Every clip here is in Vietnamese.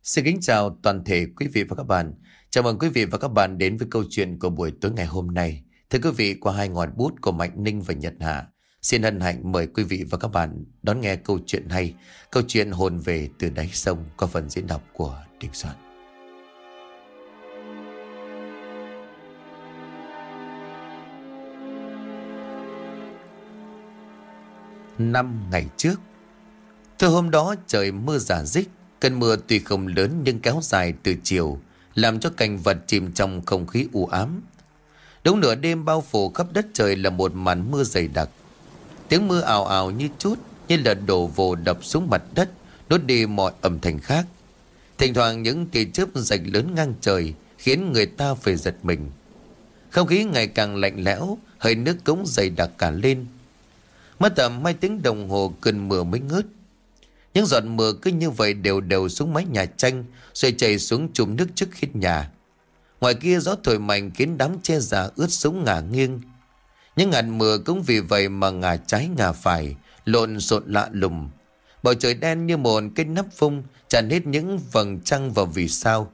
Xin kính chào toàn thể quý vị và các bạn. Chào mừng quý vị và các bạn đến với câu chuyện của buổi tối ngày hôm nay. Thưa quý vị, qua hai ngòi bút của Mạnh Ninh và Nhật Hạ, xin hân hạnh mời quý vị và các bạn đón nghe câu chuyện hay, câu chuyện hồn về từ đáy sông qua phần diễn đọc của Đình Soạn. Năm ngày trước, từ hôm đó trời mưa rả rích. Cơn mưa tuy không lớn nhưng kéo dài từ chiều, làm cho cảnh vật chìm trong không khí u ám. Đúng nửa đêm bao phủ khắp đất trời là một màn mưa dày đặc. Tiếng mưa ào ào như trút, như là đổ vồ đập xuống mặt đất, nuốt đi mọi âm thanh khác. Thỉnh thoảng những tia chớp rạch lớn ngang trời khiến người ta phải giật mình. Không khí ngày càng lạnh lẽo, hơi nước cũng dày đặc cả lên. Mất tầm 2 tiếng đồng hồ cơn mưa mới ngớt. Những giọt mưa cứ như vậy đều đều xuống mái nhà tranh, rồi chảy xuống chùm nước trước hiên nhà. Ngoài kia gió thổi mạnh khiến đám tre già ướt sũng ngả nghiêng. Những hạt mưa cũng vì vậy mà ngả trái ngả phải, lộn xộn lạ lùng. Bầu trời đen như một cái nắp phông, tràn hết những vầng trăng và vì sao.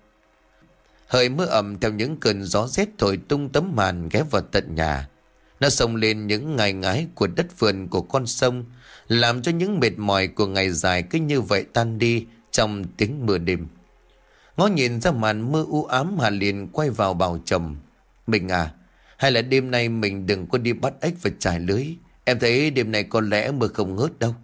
Hơi mưa ẩm theo những cơn gió rét thổi tung tấm màn ghé vào tận nhà. Nó xông lên những ngai ngái của đất vườn của con sông, làm cho những mệt mỏi của ngày dài cứ như vậy tan đi trong tiếng mưa đêm. Ngó nhìn ra màn mưa u ám, Hà liền quay vào bảo chồng: "Mình à, hay là đêm nay mình đừng có đi bắt ếch và trải lưới. Em thấy đêm nay có lẽ mưa không ngớt đâu."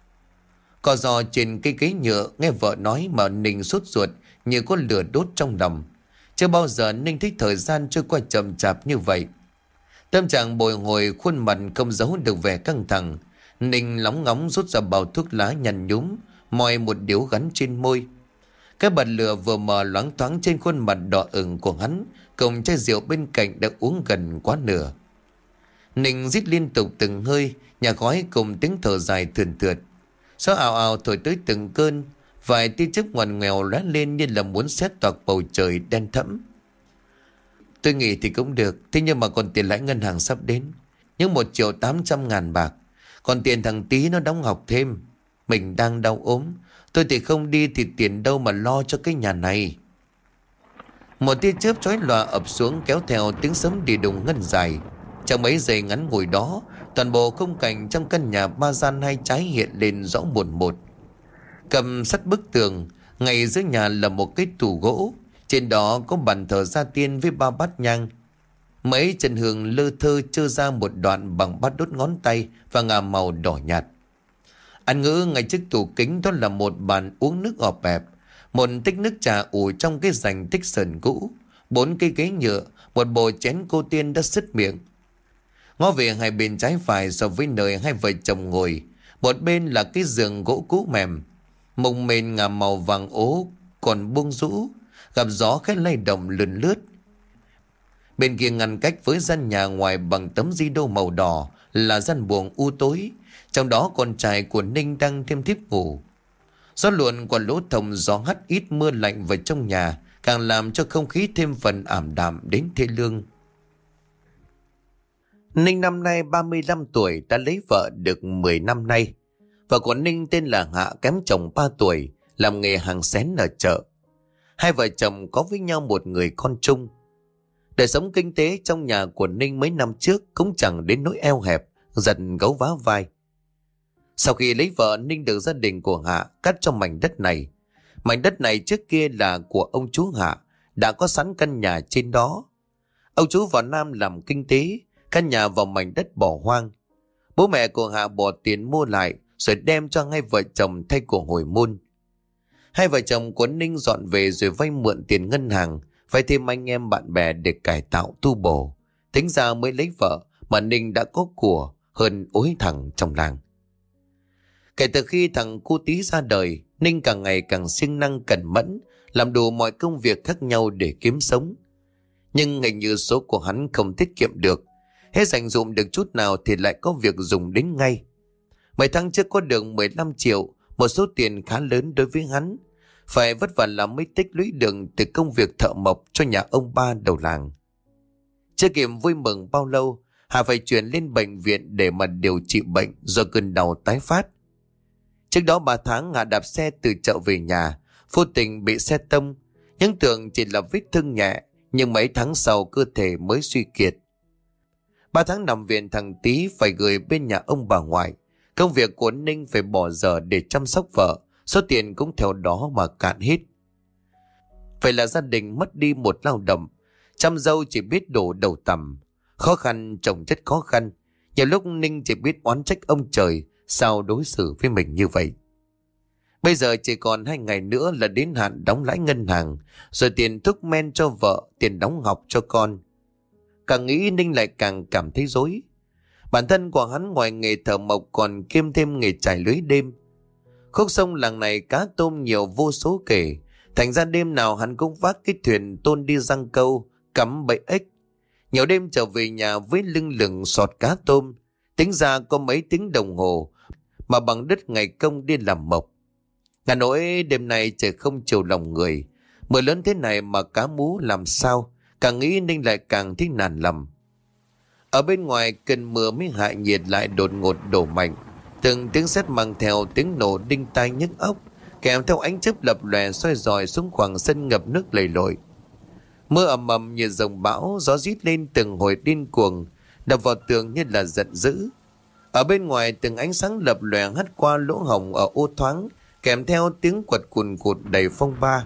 Cò giò trên cây ghế nhựa nghe vợ nói mà Ninh sốt ruột như có lửa đốt trong lòng. Chưa bao giờ Ninh thích thời gian trôi qua chậm chạp như vậy. Tâm trạng bồi hồi, khuôn mặt không giấu được vẻ căng thẳng. Ninh lóng ngóng rút ra bao thuốc lá nhăn nhúm, moi một điếu gắn trên môi. Cái bật lửa vừa mờ loáng thoáng trên khuôn mặt đỏ ửng của hắn, cùng chai rượu bên cạnh đã uống gần quá nửa. Ninh rít liên tục từng hơi, nhà khói cùng tiếng thở dài thườn thượt. Gió ào ào thổi tới từng cơn, vài tia chớp ngoằn ngoèo lóe lên như là muốn xé toạc bầu trời đen thẫm. "Tôi nghĩ thì cũng được, thế nhưng mà còn tiền lãi ngân hàng sắp đến, những 1.800.000 bạc. Còn tiền thằng Tý nó đóng học thêm. Mình đang đau ốm, tôi thì không đi thì tiền đâu mà lo cho cái nhà này." Một tia chớp chói lòa ập xuống kéo theo tiếng sấm đi đùng ngân dài. Trong mấy giây ngắn ngủi đó, toàn bộ khung cảnh trong căn nhà ba gian hai trái hiện lên rõ mồn một. Cầm sắt bức tường, ngay giữa nhà là một cái tủ gỗ. Trên đó có bàn thờ gia tiên với 3 bát nhang. Mấy chân hương lơ thơ trơ ra một đoạn bằng bát đốt ngón tay và ngà màu đỏ nhạt. Ăn ngữ ngay trước tủ kính đó là một bàn uống nước ọp ẹp, một tích nước trà ủ trong cái rành tích sờn cũ, 4 cây ghế nhựa, một bộ chén cô tiên đã sứt miệng. Ngó về hai bên trái phải so với nơi hai vợ chồng ngồi, một bên là cái giường gỗ cũ mềm, mùng mền ngà màu vàng ố còn buông rũ, gặp gió khẽ lay động lườn lướt. Bên kia ngăn cách với gian nhà ngoài bằng tấm di đô màu đỏ là gian buồng u tối, trong đó con trai của Ninh đang thêm thiếp ngủ. Gió luồn qua lỗ thông, gió hắt ít mưa lạnh vào trong nhà, càng làm cho không khí thêm phần ảm đạm đến thê lương. Ninh năm nay 35 tuổi, đã lấy vợ được 10 năm nay. Vợ của Ninh tên là Hạ, kém chồng 3 tuổi, làm nghề hàng xén ở chợ. Hai vợ chồng có với nhau một người con chung. Đời sống kinh tế trong nhà của Ninh mấy năm trước cũng chẳng đến nỗi eo hẹp, giật gấu vá vai. Sau khi lấy vợ, Ninh được gia đình của Hạ cắt cho mảnh đất này. Mảnh đất này trước kia là của ông chú Hạ, đã có sẵn căn nhà trên đó. Ông chú vào Nam làm kinh tế, căn nhà vào mảnh đất bỏ hoang. Bố mẹ của Hạ bỏ tiền mua lại rồi đem cho hai vợ chồng thay của hồi môn. Hai vợ chồng của Ninh dọn về rồi vay mượn tiền ngân hàng, vay thêm anh em bạn bè để cải tạo tu bổ. Tính ra mới lấy vợ mà Ninh đã có của hơn ối thằng trong làng. Kể từ khi thằng cu Tý ra đời, Ninh càng ngày càng siêng năng cẩn mẫn, làm đủ mọi công việc khác nhau để kiếm sống. Nhưng hình như số của hắn không tiết kiệm được, hết dành dụm được chút nào thì lại có việc dùng đến ngay. Mấy tháng trước có được 15 triệu, một số tiền khá lớn đối với hắn. Phải vất vả làm mới tích lũy được từ công việc thợ mộc cho nhà ông ba đầu làng. Chưa kịp vui mừng bao lâu, Hà phải chuyển lên bệnh viện để mà điều trị bệnh do cơn đau tái phát. Trước đó 3 tháng, Hà đạp xe từ chợ về nhà, vô tình bị xe tông. Những tưởng chỉ là vết thương nhẹ, nhưng mấy tháng sau cơ thể mới suy kiệt. 3 tháng nằm viện, thằng Tý phải gửi bên nhà ông bà ngoại. Công việc của Ninh phải bỏ giờ để chăm sóc vợ, số tiền cũng theo đó mà cạn hết. Vậy là gia đình mất đi một lao động, chăm dâu chỉ biết đổ đầu tằm. Khó khăn chồng chất khó khăn, nhiều lúc Ninh chỉ biết oán trách ông trời sao đối xử với mình như vậy. Bây giờ chỉ còn 2 ngày nữa là đến hạn đóng lãi ngân hàng, rồi tiền thuốc men cho vợ, tiền đóng học cho con. Càng nghĩ Ninh lại càng cảm thấy rối. Bản thân của hắn ngoài nghề thợ mộc còn kiêm thêm nghề trải lưới đêm. Khúc sông làng này cá tôm nhiều vô số kể, thành ra đêm nào hắn cũng vác cái thuyền tôn đi giăng câu, cắm bẫy ếch. Nhiều đêm trở về nhà với lưng lửng sọt cá tôm, tính ra có mấy tiếng đồng hồ mà bằng đứt ngày công đi làm mộc. Ngà nỗi đêm nay trời không chiều lòng người, mưa lớn thế này mà cá mú làm sao, càng nghĩ Ninh lại càng thấy nản lòng. Ở bên ngoài cơn mưa mới hạ nhiệt lại đột ngột đổ mạnh, từng tiếng sét mang theo tiếng nổ đinh tai nhức óc, kèm theo ánh chớp lập lòe soi rọi xuống khoảng sân ngập nước lầy lội. Mưa ầm ầm như dòng bão, gió rít lên từng hồi điên cuồng, đập vào tường như là giận dữ. Ở bên ngoài từng ánh sáng lập lòe hắt qua lỗ hổng ở ô thoáng, kèm theo tiếng quật cùn cụt đầy phong ba.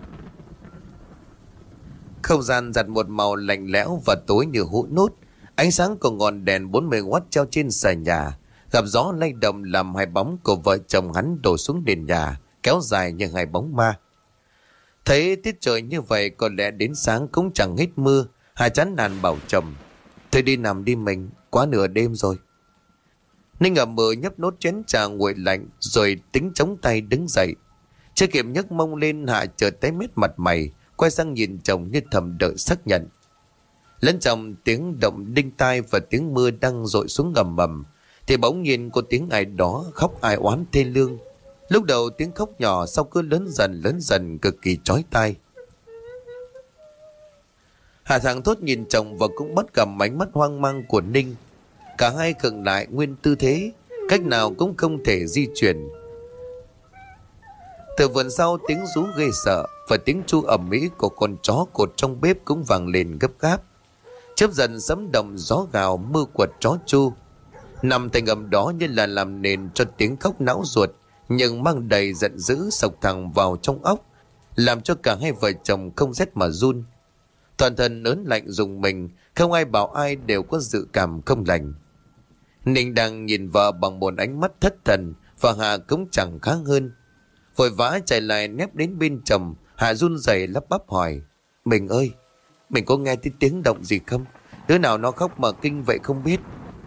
Không gian giặt một màu lạnh lẽo và tối như hũ nút. Ánh sáng của ngọn đèn 40W treo trên xà nhà gặp gió lay động làm hai bóng của vợ chồng hắn đổ xuống nền nhà, kéo dài như hai bóng ma. Thấy tiết trời như vậy có lẽ đến sáng cũng chẳng hết mưa. Hà chán nản bảo chồng: thôi đi nằm đi mình, quá nửa đêm rồi. Ninh ậm ừ nhấp nốt chén trà nguội lạnh rồi tính chống tay đứng dậy. Chưa kịp nhấc mông lên, Hạ chợt tái mét mặt mày, quay sang nhìn chồng như thầm đợi xác nhận. Lẫn trong tiếng động đinh tai và tiếng mưa đang dội xuống ầm ầm thì bỗng nhiên có tiếng ai đó khóc ai oán thê lương. Lúc đầu tiếng khóc nhỏ, sau cứ lớn dần cực kỳ chói tai. Hà thẳng thốt nhìn chồng và cũng bắt gặp ánh mắt hoang mang của Ninh. Cả hai khựng lại nguyên tư thế, cách nào cũng không thể di chuyển. Từ vườn sau tiếng rú ghê sợ và tiếng chu ầm ĩ của con chó cột trong bếp cũng vang lên gấp gáp. Chớp dần sấm động, gió gào, mưa quật, chó chu. Nằm thành ầm đó như là làm nền cho tiếng khóc não ruột, nhưng mang đầy giận dữ sộc thẳng vào trong óc, làm cho cả hai vợ chồng không rét mà run. Toàn thân ớn lạnh rùng mình, không ai bảo ai đều có dự cảm không lành. Ninh đang nhìn vợ bằng một ánh mắt thất thần, và Hà cũng chẳng khác hơn. Vội vã chạy lại nép đến bên chồng. Hà run rẩy lắp bắp hỏi: mình ơi, mình có nghe thấy tiếng động gì không? Đứa nào nó khóc mà kinh vậy không biết.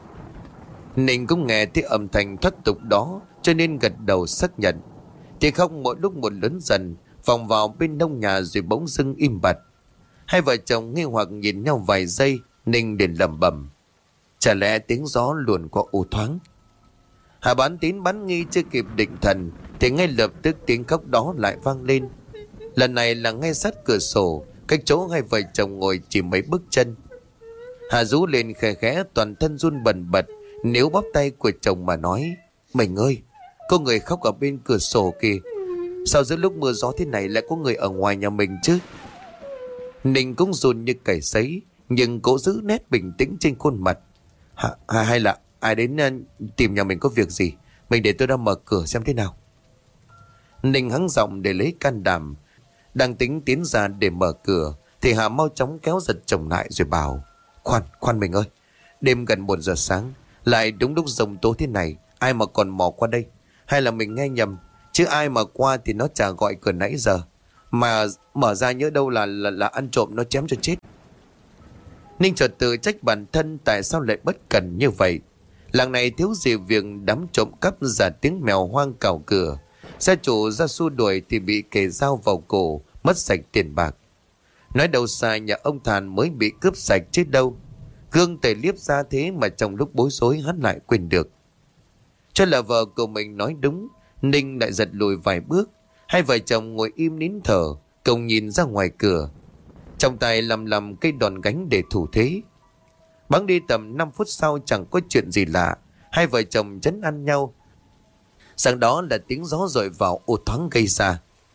Ninh cũng nghe thấy âm thanh thoát tục đó, cho nên gật đầu xác nhận. Tiếng khóc mỗi lúc một lớn dần, vòng vào bên nông nhà rồi bỗng dưng im bặt. Hai vợ chồng nghi hoặc nhìn nhau vài giây. Ninh liền lẩm bẩm: chả lẽ tiếng gió luồn qua ô thoáng? Hà bán tín bán nghi chưa kịp định thần thì ngay lập tức tiếng khóc đó lại vang lên. Lần này là ngay sát cửa sổ, cách chỗ hai vợ chồng ngồi chỉ mấy bước chân. Hà rú lên khẽ khẽ, toàn thân run bần bật, níu bóp tay của chồng mà nói: mình ơi, có người khóc ở bên cửa sổ kìa. Sao giữa lúc mưa gió thế này lại có người ở ngoài nhà mình chứ? Ninh cũng run như cầy sấy, nhưng cố giữ nét bình tĩnh trên khuôn mặt. Hay là ai đến tìm nhà mình có việc gì? Mình để tôi ra mở cửa xem thế nào. Ninh hắng giọng để lấy can đảm. Đang tính tiến ra để mở cửa thì Hà mau chóng kéo giật chồng lại rồi bảo: khoan mình ơi, đêm gần 1 giờ sáng, lại đúng lúc rồng tối thế này, ai mà còn mò qua đây? Hay là mình nghe nhầm? Chứ ai mà qua thì nó chả gọi cửa nãy giờ, mà mở ra nhớ đâu là ăn trộm nó chém cho chết. Ninh chợt tự trách bản thân tại sao lại bất cẩn như vậy. Làng này thiếu gì việc đám trộm cắp giả tiếng mèo hoang cào cửa. Gia chủ ra xua đuổi thì bị kề dao vào cổ, mất sạch tiền bạc. Nói đâu xa nhà ông Thàn mới bị cướp sạch chứ đâu. Gương tề liếp ra thế mà trong lúc bối rối hắn lại quên được. Cho là vợ của mình nói đúng, Ninh lại giật lùi vài bước. Hai vợ chồng ngồi im nín thở, cùng nhìn ra ngoài cửa. Trong tay lầm cây đòn gánh để thủ thế. Bắn đi tầm 5 phút sau chẳng có chuyện gì lạ. Hai vợ chồng trấn an nhau. Sáng đó là tiếng gió dội vào ô thoáng gây ra.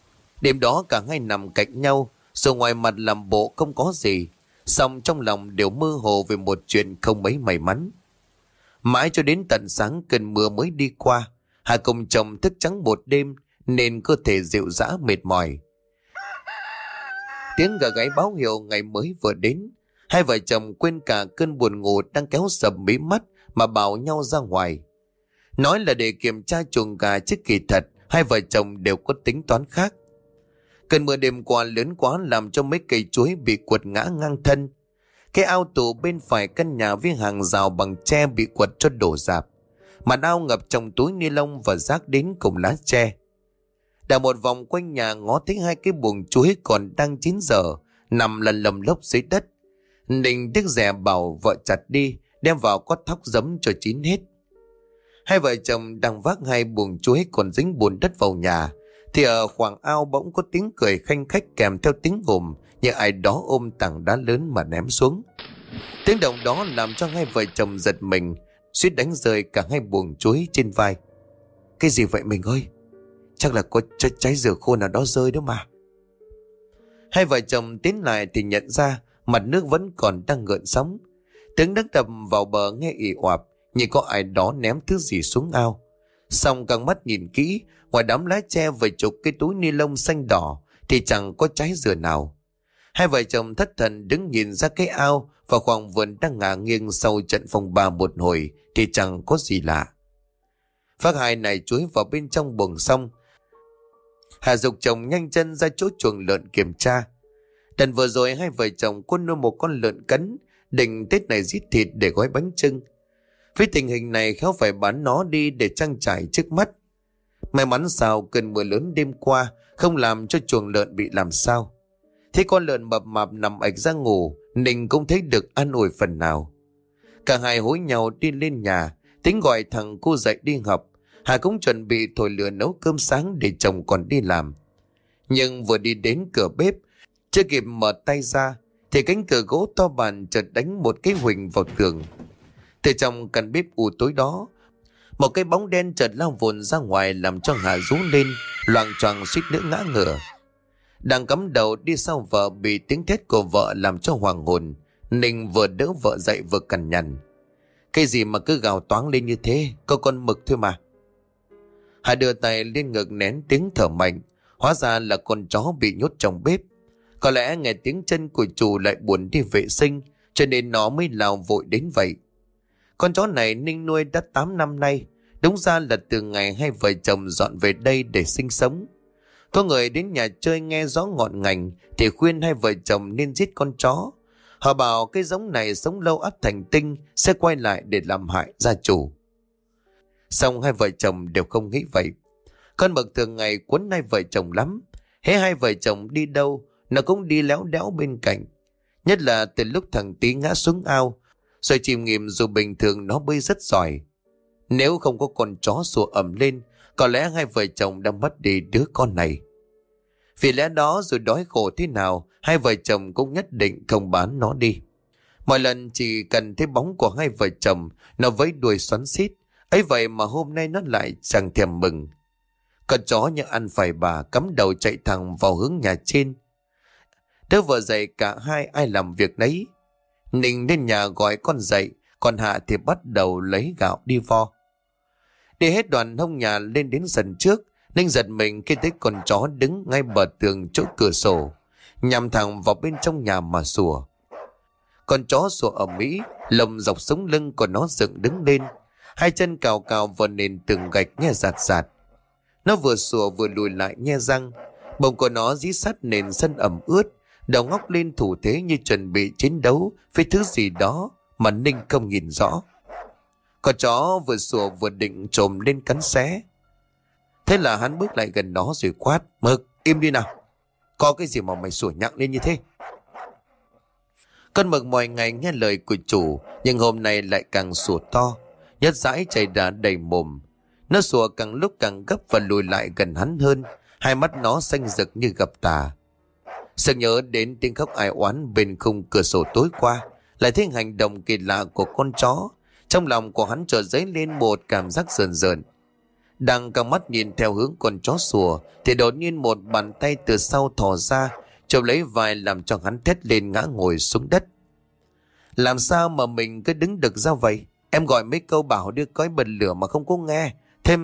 Đêm đó cả hai nằm cạnh nhau, rồi ngoài mặt làm bộ không có gì, song trong lòng đều mơ hồ về một chuyện không mấy may mắn. Mãi cho đến tận sáng cơn mưa mới đi qua, hai công chồng thức trắng một đêm nên cơ thể rệu rã mệt mỏi. Tiếng gà gáy báo hiệu ngày mới vừa đến. Hai vợ chồng quên cả cơn buồn ngủ đang kéo sập mí mắt mà bảo nhau ra ngoài. Nói là để kiểm tra chuồng gà, chứ kỳ thật hai vợ chồng đều có tính toán khác. Cơn mưa đêm qua lớn quá làm cho mấy cây chuối bị quật ngã ngang thân. Cái ao tù bên phải căn nhà với hàng rào bằng tre bị quật cho đổ rạp. Màn ao ngập trong túi ni lông và rác đến cùng lá tre. Đào một vòng quanh nhà ngó thấy hai cái buồng chuối còn đang chín dở nằm lầm lầm lốc dưới đất. Ninh tiếc rẻ bảo vợ chặt đi, đem vào có thóc giấm cho chín hết. Hai vợ chồng đang vác hai buồng chuối còn dính bùn đất vào nhà, thì ở khoảng ao bỗng có tiếng cười khanh khách kèm theo tiếng gầm như ai đó ôm tảng đá lớn mà ném xuống. Tiếng động đó làm cho hai vợ chồng giật mình, suýt đánh rơi cả hai buồng chuối trên vai. Cái gì vậy mình ơi? Chắc là có trái dừa khô nào đó rơi đó mà. Hai vợ chồng tiến lại thì nhận ra mặt nước vẫn còn đang gợn sóng. Tiếng nước đập vào bờ nghe ì oạp, như có ai đó ném thứ gì xuống ao. Xong căng mắt nhìn kỹ, ngoài đám lá tre vài chục cái túi ni lông xanh đỏ thì chẳng có trái dừa nào. Hai vợ chồng thất thần đứng nhìn ra cái ao và khoảng vườn đang ngả nghiêng sau trận phong ba một hồi thì chẳng có gì lạ. Phát hai này chuối vào bên trong buồng xong, Hà dục chồng nhanh chân ra chỗ chuồng lợn kiểm tra. Đần vừa rồi hai vợ chồng có nuôi một con lợn cấn, định Tết này giết thịt để gói bánh chưng. Với tình hình này khéo phải bán nó đi để trang trải trước mắt. May mắn sao cơn mưa lớn đêm qua không làm cho chuồng lợn bị làm sao. Thế con lợn mập mạp nằm ạch ra ngủ, Ninh cũng thấy được an ủi phần nào. Cả hai hối nhau đi lên nhà, tính gọi thằng cô dậy đi học. Hà cũng chuẩn bị thổi lửa nấu cơm sáng để chồng còn đi làm. Nhưng vừa đi đến cửa bếp, chưa kịp mở tay ra thì cánh cửa gỗ to bản chợt đánh một cái huỳnh vào tường. Từ trong căn bếp u tối đó, một cái bóng đen chợt lao vụn ra ngoài làm cho Hà rú lên, loạng choạng suýt nữa ngã ngửa. Đang cắm đầu đi sau vợ bị tiếng thét của vợ làm cho hoàng hồn. Ninh vừa đỡ vợ dậy vừa cằn nhằn. Cái gì mà cứ gào toáng lên như thế, có con mực thôi mà. Hà đưa tay lên ngực nén tiếng thở mạnh. Hóa ra là con chó bị nhốt trong bếp. Có lẽ nghe tiếng chân của chủ lại buồn đi vệ sinh, cho nên nó mới lao vội đến vậy. Con chó này Ninh nuôi đã 8 năm nay. Đúng ra là từ ngày hai vợ chồng dọn về đây để sinh sống. Có người đến nhà chơi nghe rõ ngọn ngành thì khuyên hai vợ chồng nên giết con chó. Họ bảo cái giống này sống lâu ắt thành tinh, sẽ quay lại để làm hại gia chủ. Xong hai vợ chồng đều không nghĩ vậy. Con mực thường ngày quấn hai vợ chồng lắm. Hễ hai vợ chồng đi đâu, nó cũng đi léo đéo bên cạnh. Nhất là từ lúc thằng Tí ngã xuống ao, rồi chìm nghỉm, dù bình thường nó bơi rất giỏi. Nếu không có con chó sủa ầm lên, có lẽ hai vợ chồng đã mất đi đứa con này. Vì lẽ đó dù đói khổ thế nào, hai vợ chồng cũng nhất định không bán nó đi. Mọi lần chỉ cần thấy bóng của hai vợ chồng, nó vẫy đuôi xoắn xít. Ấy vậy mà hôm nay nó lại chẳng thèm mừng. Con chó như ăn phải bà, cắm đầu chạy thẳng vào hướng nhà trên. Đứa vợ dậy cả hai ai làm việc nấy. Ninh lên nhà gọi con dậy, còn Hạ thì bắt đầu lấy gạo đi vo. Đi hết đoạn hông nhà lên đến sân trước, Ninh giật mình khi thấy con chó đứng ngay bờ tường chỗ cửa sổ, nhằm thẳng vào bên trong nhà mà sủa. Con chó sủa ầm ĩ, lồng dọc sống lưng của nó dựng đứng lên, hai chân cào cào vào nền tường gạch nghe rạt rạt. Nó vừa sủa vừa lùi lại nhe răng, bụng của nó dí sát nền sân ẩm ướt, đầu ngóc lên thủ thế như chuẩn bị chiến đấu với thứ gì đó mà Ninh không nhìn rõ. Con chó vừa sủa vừa định trồm lên cắn xé. Thế là hắn bước lại gần nó rồi quát: Mực, im đi nào. Có cái gì mà mày sủa nhặng lên như thế? Con mực mọi ngày nghe lời của chủ, nhưng hôm nay lại càng sủa to, nhất dãi chảy đà đầy mồm. Nó sủa càng lúc càng gấp và lùi lại gần hắn hơn, hai mắt nó xanh rực như gặp tà. Sực nhớ đến tiếng khóc ai oán bên khung cửa sổ tối qua, lại thấy hành động kỳ lạ của con chó. Trong lòng của hắn chợt dấy lên một cảm giác rờn rợn. Đang căng mắt nhìn theo hướng con chó sủa thì đột nhiên một bàn tay từ sau thò ra, chụp lấy vai làm cho hắn thét lên ngã ngồi xuống đất. Làm sao mà mình cứ đứng đực ra vậy? Em gọi mấy câu bảo đưa cói bật lửa mà không có nghe. Thêm...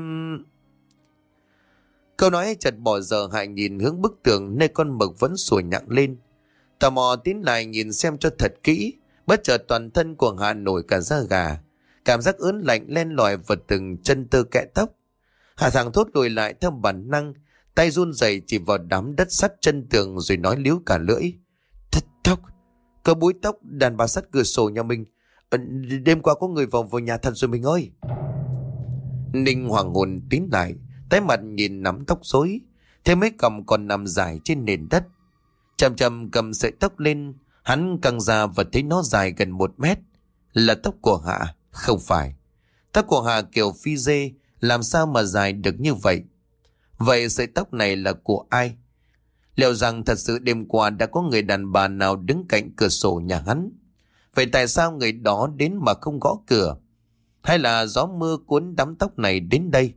Câu nói chợt bỏ dở. Hải nhìn hướng bức tường nơi con mực vẫn sủa nhặng lên. Tò mò tiến lại nhìn xem cho thật kỹ. Bất chợt toàn thân của Hạ nổi cả da gà. Cảm giác ớn lạnh len lỏi vào từng chân tơ kẽ tóc. Hạ thẳng thốt lùi lại theo bản năng, tay run rẩy chỉ vào đám đất sắt chân tường rồi nói líu cả lưỡi. Tóc, có búi tóc đàn bà sắt cửa sổ nhà mình. Đêm qua có người vào nhà thật rồi mình ơi. Ninh hoàng hồn tiến lại, tái mặt nhìn nắm tóc rối, thấy mấy cằm còn nằm dài trên nền đất. Chậm chậm cầm sợi tóc lên, hắn căng ra và thấy nó dài gần 1 mét. Là tóc của Hạ? Không phải. Tóc của Hạ kiểu phi dê, làm sao mà dài được như vậy? Vậy sợi tóc này là của ai? Liệu rằng thật sự đêm qua đã có người đàn bà nào đứng cạnh cửa sổ nhà hắn? Vậy tại sao người đó đến mà không gõ cửa? Hay là gió mưa cuốn đám tóc này đến đây?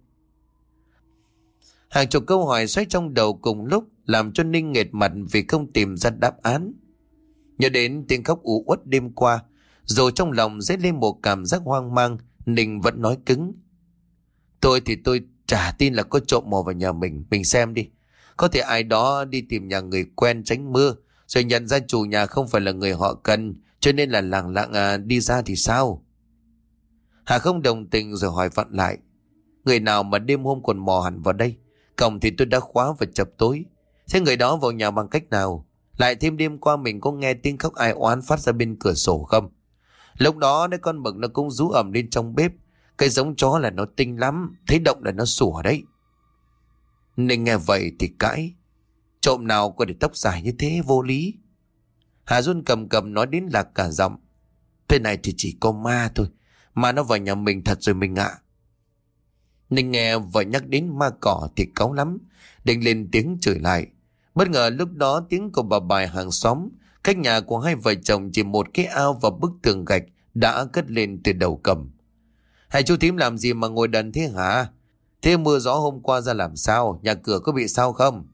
Hàng chục câu hỏi xoay trong đầu cùng lúc làm cho Ninh nghệt mặt vì không tìm ra đáp án. Nhớ đến tiếng khóc u uất đêm qua, rồi trong lòng dấy lên một cảm giác hoang mang, Ninh vẫn nói cứng. Tôi chả tin là có trộm mò vào nhà mình xem đi. Có thể ai đó đi tìm nhà người quen tránh mưa, rồi nhận ra chủ nhà không phải là người họ cần, cho nên là lảng lặng đi ra thì sao? Hà không đồng tình rồi hỏi vặn lại. Người nào mà đêm hôm còn mò hẳn vào đây? Cổng thì tôi đã khóa và chập tối. Thế người đó vào nhà bằng cách nào? Lại thêm đêm qua mình có nghe tiếng khóc ai oán phát ra bên cửa sổ không? Lúc đó đấy con mực nó cũng rú ẩm lên trong bếp. Cái giống chó là nó tinh lắm, thấy động là nó sủa đấy. Ninh nghe vậy thì cãi. Trộm nào có để tóc dài như thế, vô lý. Hà run cầm cầm nói đến lạc cả giọng. Thế này thì chỉ có ma thôi, mà nó vào nhà mình thật rồi mình ạ. Ninh nghe vợ nhắc đến ma cỏ thì cáu lắm, định lên tiếng chửi lại. Bất ngờ lúc đó tiếng của bà Bài hàng xóm cách nhà của hai vợ chồng chỉ một cái ao và bức tường gạch đã cất lên từ đầu cầm. Hai chú thím làm gì mà ngồi đần thế hả? Thế mưa gió hôm qua ra làm sao? Nhà cửa có bị sao không?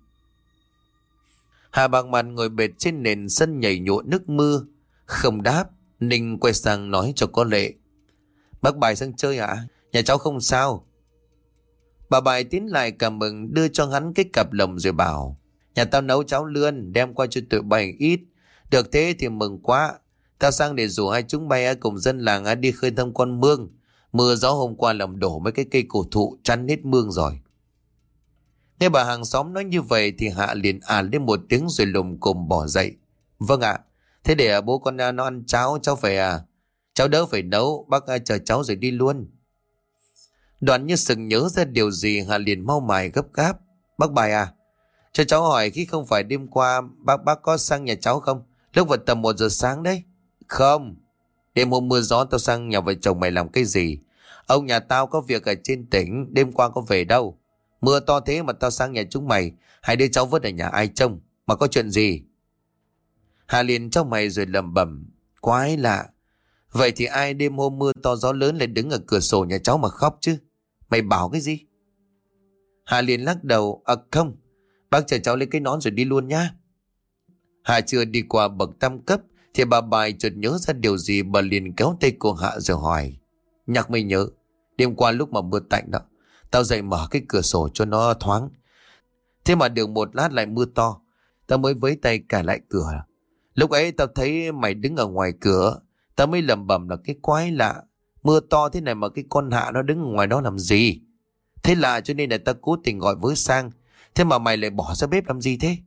Hà bằng mặt ngồi bệt trên nền sân nhảy nhụa nước mưa. Không đáp. Ninh quay sang nói cho có lệ. Bác Bài sang chơi ạ? Nhà cháu không sao? Bà Bài tiến lại cảm mừng đưa cho hắn cái cặp lồng rồi bảo. Nhà tao nấu cháo lươn đem qua cho tụi bay ít. Được thế thì mừng quá. Tao sang để rủ hai chúng bay cùng dân làng đi khơi thăm con mương. Mưa gió hôm qua làm đổ mấy cái cây cổ thụ chắn hết mương rồi. Nghe bà hàng xóm nói như vậy thì Hạ liền lên một tiếng rồi lùm cùm bỏ dậy. Vâng ạ. Thế để bố con nó ăn cháo, cháu phải cháu đỡ phải nấu, bác chờ cháu rồi đi luôn. Đoạn như sừng nhớ ra điều gì, Hạ liền mau mải gấp gáp. Bác Bài cho cháu hỏi khi không phải đêm qua bác có sang nhà cháu không? Lúc vào tầm 1 giờ sáng đấy. Không. Đêm hôm mưa gió tao sang nhà vợ chồng mày làm cái gì? Ông nhà tao có việc ở trên tỉnh, đêm qua có về đâu. Mưa to thế mà tao sang nhà chúng mày, hai đứa cháu vớt ở nhà ai trông, mà có chuyện gì? Hà liền trong mày rồi lẩm bẩm. Quái lạ. Vậy thì ai đêm hôm mưa to gió lớn lại đứng ở cửa sổ nhà cháu mà khóc chứ? Mày bảo cái gì? Hà liền lắc đầu. Không, bác chờ cháu lấy cái nón rồi đi luôn nhá. Hà chưa đi qua bậc tam cấp thì bà Bài chợt nhớ ra điều gì, bà liền kéo tay cô Hạ rồi hỏi. Nhắc mày nhớ, đêm qua lúc mà mưa tạnh đó, tao dậy mở cái cửa sổ cho nó thoáng. Thế mà được một lát lại mưa to, tao mới với tay cài lại cửa. Lúc ấy tao thấy mày đứng ở ngoài cửa, tao mới lẩm bẩm là cái quái lạ. Mưa to thế này mà cái con Hạ nó đứng ở ngoài đó làm gì? Thế lạ cho nên là tao cố tình gọi với sang. Thế mà mày lại bỏ ra bếp làm gì thế?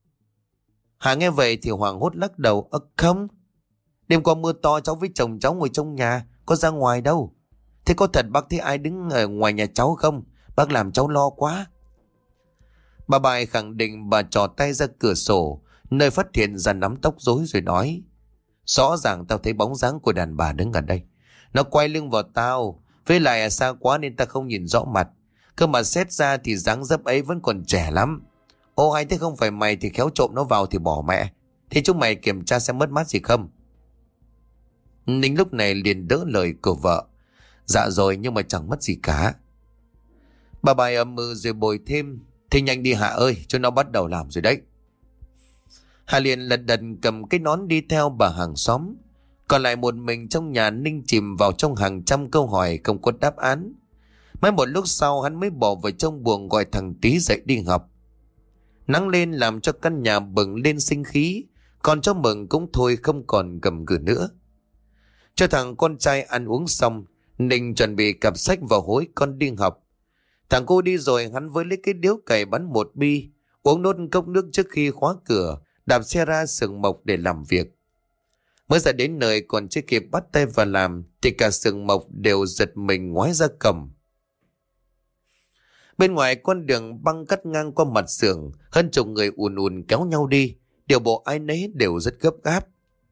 Hà nghe vậy thì hoảng hốt lắc đầu. Không, đêm qua mưa to cháu với chồng cháu ngồi trong nhà, có ra ngoài đâu. Thế có thật bác thấy ai đứng ở ngoài nhà cháu không? Bác làm cháu lo quá. Bà Bài khẳng định, bà trò tay ra cửa sổ nơi phát hiện ra nắm tóc rối rồi nói. Rõ ràng tao thấy bóng dáng của đàn bà đứng ở đây. Nó quay lưng vào tao, với lại xa quá nên ta không nhìn rõ mặt. Cơ mà xét ra thì dáng dấp ấy vẫn còn trẻ lắm. Ô hay thế không phải mày thì khéo trộm nó vào thì bỏ mẹ. Thế chúng mày kiểm tra xem mất mát gì không? Ninh lúc này liền đỡ lời của vợ. Dạ rồi, nhưng mà chẳng mất gì cả. Bà bài ầm ừ rồi bồi thêm. Thế nhanh đi Hạ ơi, cho nó bắt đầu làm rồi đấy. Hà liền lật đật cầm cái nón đi theo bà hàng xóm. Còn lại một mình trong nhà, Ninh chìm vào trong hàng trăm câu hỏi không có đáp án. Mấy một lúc sau hắn mới bỏ vào trong buồng gọi thằng Tí dậy đi học. Nắng lên làm cho căn nhà bừng lên sinh khí, còn cho Mừng cũng thôi không còn gầm gừ nữa. Cho thằng con trai ăn uống xong, Ninh chuẩn bị cặp sách và hối con đi học. Thằng cô đi rồi, hắn với lấy cái điếu cày bắn một bi, uống nốt cốc nước trước khi khóa cửa, đạp xe ra xưởng mộc để làm việc. Mới ra đến nơi còn chưa kịp bắt tay vào làm thì cả xưởng mộc đều giật mình ngoái ra cổng. Bên ngoài con đường băng cắt ngang qua mặt xưởng, hơn chục người ùn ùn kéo nhau đi, điều bộ ai nấy đều rất gấp gáp.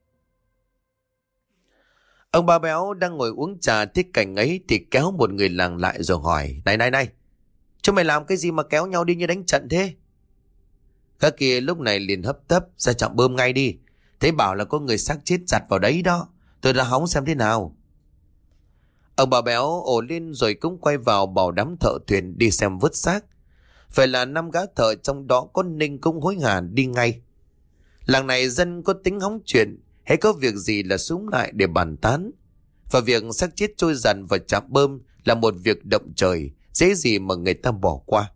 Ông ba béo đang ngồi uống trà thấy cảnh ấy thì kéo một người làng lại rồi hỏi: Này, chúng mày làm cái gì mà kéo nhau đi như đánh trận thế? Các kia lúc này liền hấp tấp: Ra trạm bơm ngay đi, thế bảo là có người xác chết giặt vào đấy đó, tôi ra hóng xem thế nào. Ông bà béo ồ lên rồi cũng quay vào bảo đám thợ thuyền đi xem vớt xác. Phải là 5 gã thợ, trong đó có Ninh cũng hối hả đi ngay. Làng này dân có tính hóng chuyện, hễ có việc gì là xúm lại để bàn tán. Và việc xác chết trôi dần vào trạm bơm là một việc động trời, dễ gì mà người ta bỏ qua.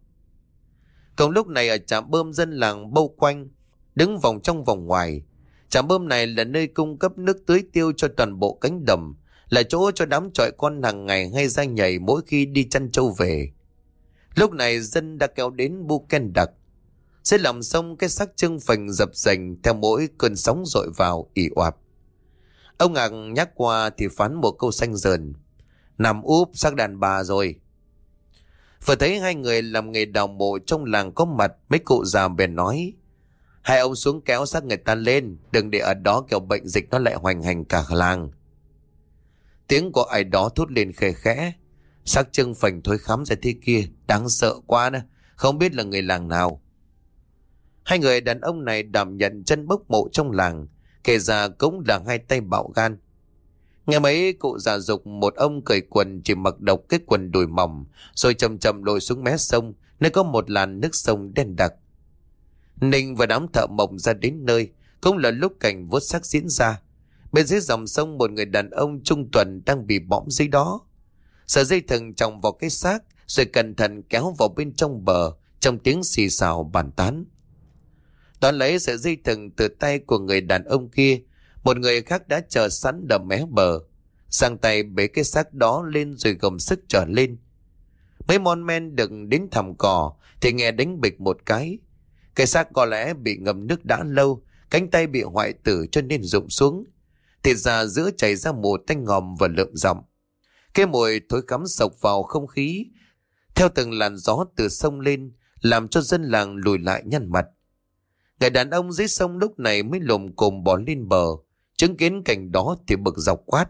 Còn lúc này ở trạm bơm dân làng bâu quanh, đứng vòng trong vòng ngoài. Trạm bơm này là nơi cung cấp nước tưới tiêu cho toàn bộ cánh đồng, là chỗ cho đám chọi con hàng ngày hay ra nhảy mỗi khi đi chăn trâu về. Lúc này dân đã kéo đến bu ken đặc. Dưới lòng sông, cái xác trưng phình dập dềnh theo mỗi cơn sóng dội vào ì oạp. Ông Ngạc nhắc qua thì phán một câu xanh dờn: Nằm úp xác đàn bà rồi. Vừa thấy hai người làm nghề đào mộ trong làng có mặt, mấy cụ già bèn nói: Hai ông xuống kéo xác người ta lên, đừng để ở đó kiểu bệnh dịch nó lại hoành hành cả làng. Tiếng của ai đó thốt lên khẽ khẽ: Xác trưng phình thôi khám ra thế kia, đáng sợ quá đó, không biết là người làng nào. Hai người đàn ông này đảm nhận chân bốc mộ trong làng, kể ra cũng là hai tay bạo gan. Nghe mấy cụ già dục một ông cởi quần chỉ mặc độc cái quần đùi mỏng, rồi chậm chậm lội xuống mé sông, nơi có một làn nước sông đen đặc. Ninh và đám thợ mộc ra đến nơi, cũng là lúc cảnh vớt xác diễn ra. Bên dưới dòng sông, một người đàn ông trung tuần đang bị bõm dưới đó. Sợi dây thừng chồng vào cái xác, rồi cẩn thận kéo vào bên trong bờ, trong tiếng xì xào bàn tán. Toán lấy sợi dây thừng từ tay của người đàn ông kia, một người khác đã chờ sẵn đầm mé bờ, sang tay bế cái xác đó lên rồi gồng sức trở lên. Mấy mon men đừng đến thẳm cỏ thì nghe đánh bịch một cái. Cái xác có lẽ bị ngâm nước đã lâu, cánh tay bị hoại tử cho nên rụng xuống. Thịt da giữa chảy ra mùi tanh ngòm và lợm giọng. Cái mùi thối cắm sộc vào không khí, theo từng làn gió từ sông lên, làm cho dân làng lùi lại nhăn mặt. Người đàn ông dưới sông lúc này mới lồm cồm bò lên bờ, chứng kiến cảnh đó thì bực dọc quát: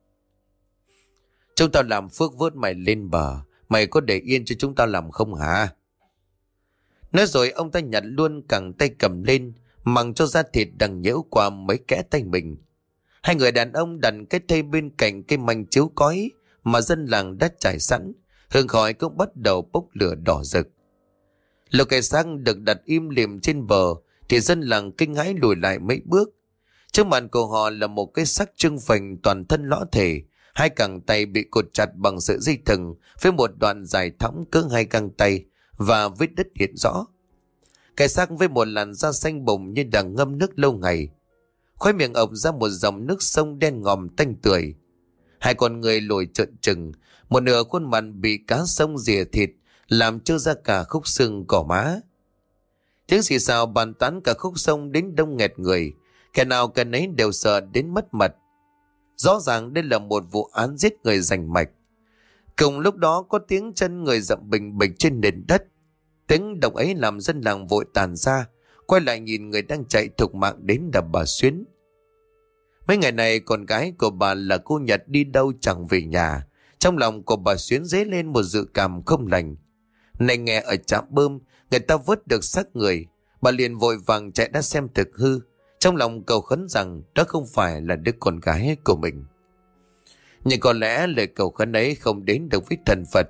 Chúng tao làm phước vớt mày lên bờ, mày có để yên cho chúng tao làm không hả? Nói rồi ông ta nhặt luôn cẳng tay cầm lên, mằng cho da thịt đằng nhễu qua mấy kẽ tay mình. Hai người đàn ông đặt cái thây bên cạnh cái manh chiếu cói mà dân làng đã trải sẵn, hương khói cũng bắt đầu bốc lửa đỏ rực. Lúc cái xác được đặt im lìm trên bờ thì dân làng kinh hãi lùi lại mấy bước. Trước mặt của họ là một cái xác trưng phình toàn thân lõa thể, hai cẳng tay bị cột chặt bằng sợi dây thừng với một đoạn dài thõng cỡ hai găng tay và vết đứt hiện rõ. Cái xác với một làn da xanh bùng như đang ngâm nước lâu ngày. Khói miệng ộc ra một dòng nước sông đen ngòm tanh tưởi. Hai con người lồi trợn trừng, một nửa khuôn mặt bị cá sông rỉa thịt, làm trơ ra cả khúc xương cỏ má. Tiếng xì xào bàn tán cả khúc sông đến đông nghẹt người, kẻ nào kẻ nấy đều sợ đến mất mật. Rõ ràng đây là một vụ án giết người rành mạch. Cùng lúc đó có tiếng chân người dậm bình bịch trên nền đất. Tiếng động ấy làm dân làng vội tàn ra, quay lại nhìn người đang chạy thục mạng đến đập bà Xuyến. Mấy ngày này con gái của bà là cô Nhật đi đâu chẳng về nhà. Trong lòng của bà Xuyến dấy lên một dự cảm không lành. Này nghe ở trạm bơm người ta vớt được xác người, bà liền vội vàng chạy ra xem thực hư, trong lòng cầu khấn rằng đó không phải là đứa con gái của mình. Nhưng có lẽ lời cầu khấn ấy không đến được với thần Phật,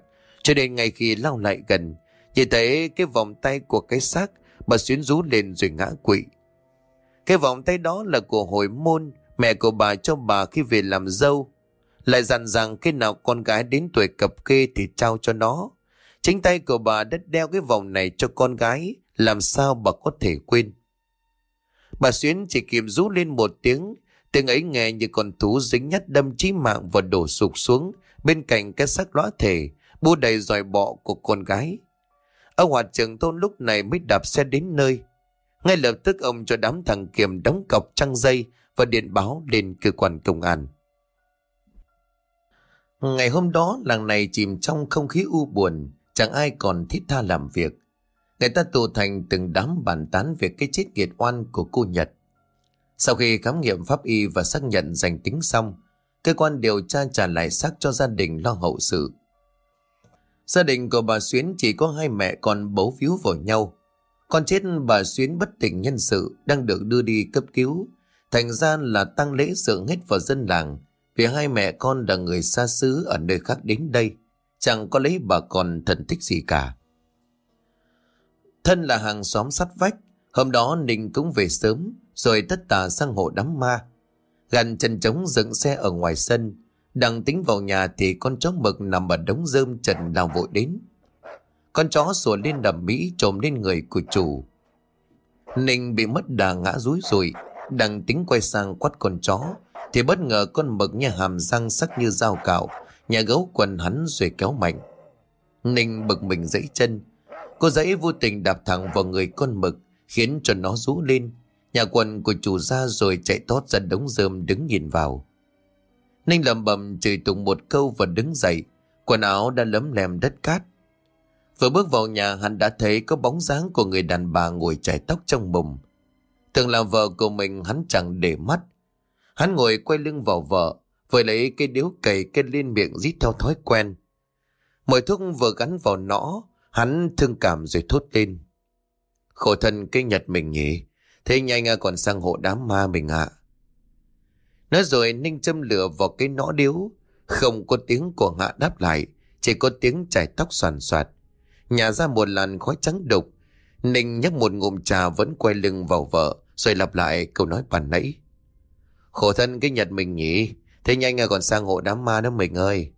Cho nên ngay khi lao lại gần, nhìn thấy cái vòng tay của cái xác, bà Xuyến rú lên rồi ngã quỵ. Cái vòng tay đó là của hồi môn, mẹ của bà cho bà khi về làm dâu. Lại dặn rằng khi nào con gái đến tuổi cập kê thì trao cho nó. Chính tay của bà đã đeo cái vòng này cho con gái, làm sao bà có thể quên. Bà Xuyến chỉ kịp rú lên một tiếng, tiếng ấy nghe như con thú dính nhát đâm chí mạng và đổ sụp xuống bên cạnh cái xác lõa thể, bu đầy dòi bọ của con gái. Ông Hoạt trưởng thôn lúc này mới đạp xe đến nơi. Ngay lập tức ông cho đám thằng Kiềm đóng cọc trăng dây và điện báo lên cơ quan công an. Ngày hôm đó làng này chìm trong không khí u buồn, chẳng ai còn thiết tha làm việc. Người ta tụ thành từng đám bàn tán về cái chết nghiệt oan của cô Nhật. Sau khi khám nghiệm pháp y và xác nhận danh tính xong, cơ quan điều tra trả lại xác cho gia đình lo hậu sự. Gia đình của bà Xuyến chỉ có hai mẹ con bấu víu vào nhau. Con chết bà Xuyến bất tỉnh nhân sự, đang được đưa đi cấp cứu. Thành ra là tang lễ dượng hết vào dân làng, vì hai mẹ con là người xa xứ ở nơi khác đến đây, chẳng có lấy bà con thân thích gì cả. Thân là hàng xóm sát vách, hôm đó Ninh cũng về sớm, rồi tất tả sang hộ đám ma. Gằn chân trống dựng xe ở ngoài sân, đang tính vào nhà thì con chó mực nằm ở đống rơm trần lao vội đến. Con chó sủa lên đầm mỹ trồm lên người của chủ. Ninh bị mất đà ngã rúi rụi, đang tính quay sang quát con chó thì bất ngờ con mực như hàm răng sắc như dao cạo nhà gấu quần hắn rồi kéo mạnh. Ninh bực mình giãy chân, cô giãy vô tình đạp thẳng vào người con mực khiến cho nó rú lên, nhà quần của chủ ra rồi chạy tót ra đống rơm đứng nhìn vào. Ninh lẩm bẩm chửi tụng một câu và đứng dậy, quần áo đã lấm lem đất cát. Vừa bước vào nhà hắn đã thấy có bóng dáng của người đàn bà ngồi chải tóc trong bùn. Thường là vợ của mình hắn chẳng để mắt. Hắn ngồi quay lưng vào vợ, vừa lấy cây điếu cày kết lên miệng rít theo thói quen. Mùi thuốc vừa gắn vào nõ, hắn thương cảm rồi thốt lên: khổ thân cái Nhật mình nhỉ, thế nhanh còn sang hộ đám ma mình ạ. Nói rồi Ninh châm lửa vào cái nõ điếu, không có tiếng của Hạ đáp lại, chỉ có tiếng chải tóc xoàn xoạt, nhả ra một làn khói trắng đục. Ninh nhấp một ngụm trà vẫn quay lưng vào vợ, rồi lặp lại câu nói bàn nãy: khổ thân cái Nhật mình nhỉ, thế nhanh còn sang hộ đám ma đó mình ơi.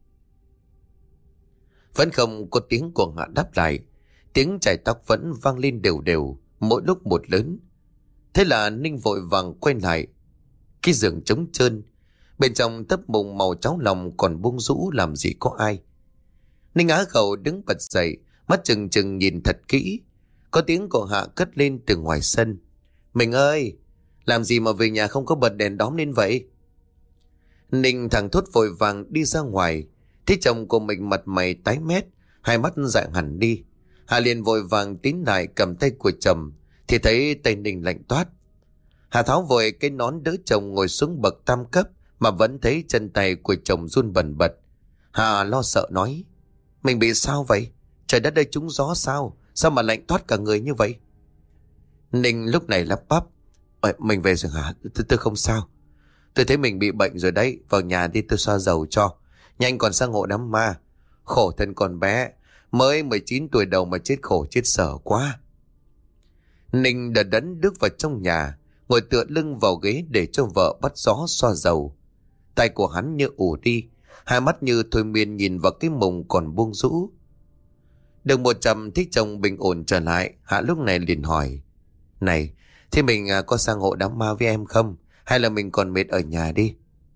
Vẫn không có tiếng của Hạ đáp lại, tiếng chải tóc vẫn vang lên đều đều, mỗi lúc một lớn. Thế là Ninh vội vàng quay lại. Cái giường trống trơn, bên trong tấp mùng màu cháo lòng còn buông rũ làm gì có ai. Ninh á khẩu đứng bật dậy, mắt trừng trừng nhìn thật kỹ. Có tiếng của Hạ cất lên từ ngoài sân: mình ơi, làm gì mà về nhà không có bật đèn đóm lên vậy? Ninh thẳng thốt vội vàng đi ra ngoài, thấy chồng của mình mặt mày tái mét, hai mắt dại hẳn đi. Hà liền vội vàng tiến lại cầm tay của chồng, thì thấy tay Ninh lạnh toát. Hà tháo vội cái nón đỡ chồng ngồi xuống bậc tam cấp, mà vẫn thấy chân tay của chồng run bần bật. Hà lo sợ nói: mình bị sao vậy? Trời đất ơi, trúng gió sao? Sao mà lạnh toát cả người như vậy? Ninh lúc này lắp bắp: mình về rồi hả? Tôi không sao. Tôi thấy mình bị bệnh rồi đấy, vào nhà đi tôi xoa dầu cho. Nhanh còn sang hộ đám ma. Khổ thân con bé, mới 19 tuổi đầu mà chết khổ chết sở quá. Ninh đờ đẫn bước vào trong nhà, ngồi tựa lưng vào ghế để cho vợ bắt gió xoa dầu. Tay của hắn như ù đi, hai mắt như thôi miên nhìn vào cái mùng còn buông rũ. Được một chầm thấy chồng bình ổn trở lại, Hạ lúc này liền hỏi: này, thế mình có sang hộ đám ma với em không? Hay là mình còn mệt ở nhà đi?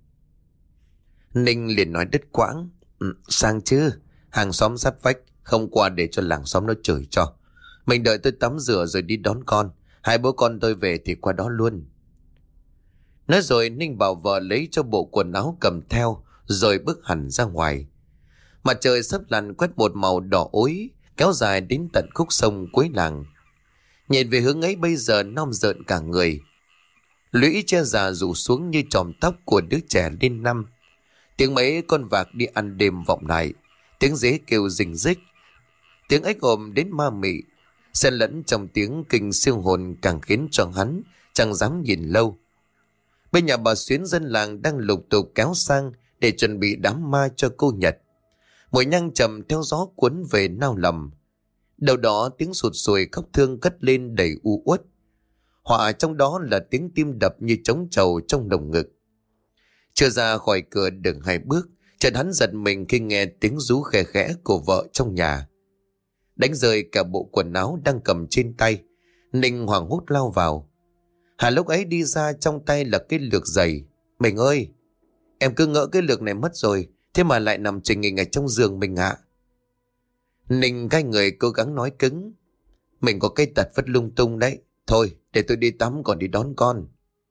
Ninh liền nói đứt quãng: sang chứ, hàng xóm sát vách, không qua để cho làng xóm nó chửi cho. Mình đợi tôi tắm rửa rồi đi đón con, hai bố con tôi về thì qua đó luôn. Nói rồi Ninh bảo vợ lấy cho bộ quần áo cầm theo, rồi bước hẳn ra ngoài. Mặt trời sắp lặn quét một màu đỏ ối, kéo dài đến tận khúc sông cuối làng. Nhìn về hướng ấy bây giờ non rợn cả người. Lũy che già rủ xuống như chòm tóc của đứa trẻ lên năm. Tiếng mấy con vạc đi ăn đêm vọng lại, tiếng dế kêu rình rích, tiếng ếch ồm đến ma mị, xen lẫn trong tiếng kinh siêu hồn càng khiến cho hắn chẳng dám nhìn lâu. Bên nhà bà Xuyến dân làng đang lục tục kéo sang để chuẩn bị đám ma cho cô Nhật. Mùi nhang trầm theo gió cuốn về nao lòng. Đầu đó tiếng sụt sùi khóc thương cất lên đầy u uất. Họa trong đó là tiếng tim đập như trống trầu trong lồng ngực. Chưa ra khỏi cửa được 2 bước, chợt hắn giật mình khi nghe tiếng rú khẽ khẽ của vợ trong nhà. Đánh rơi cả bộ quần áo đang cầm trên tay, Ninh hoảng hốt lao vào. Hà lúc ấy đi ra trong tay là cái lược giày. Mình ơi, em cứ ngỡ cái lược này mất rồi, thế mà lại nằm trình hình ở trong giường mình ạ. Ninh gai người cố gắng nói cứng. Mình có cái tật vất lung tung đấy. Thôi, để tôi đi tắm còn đi đón con.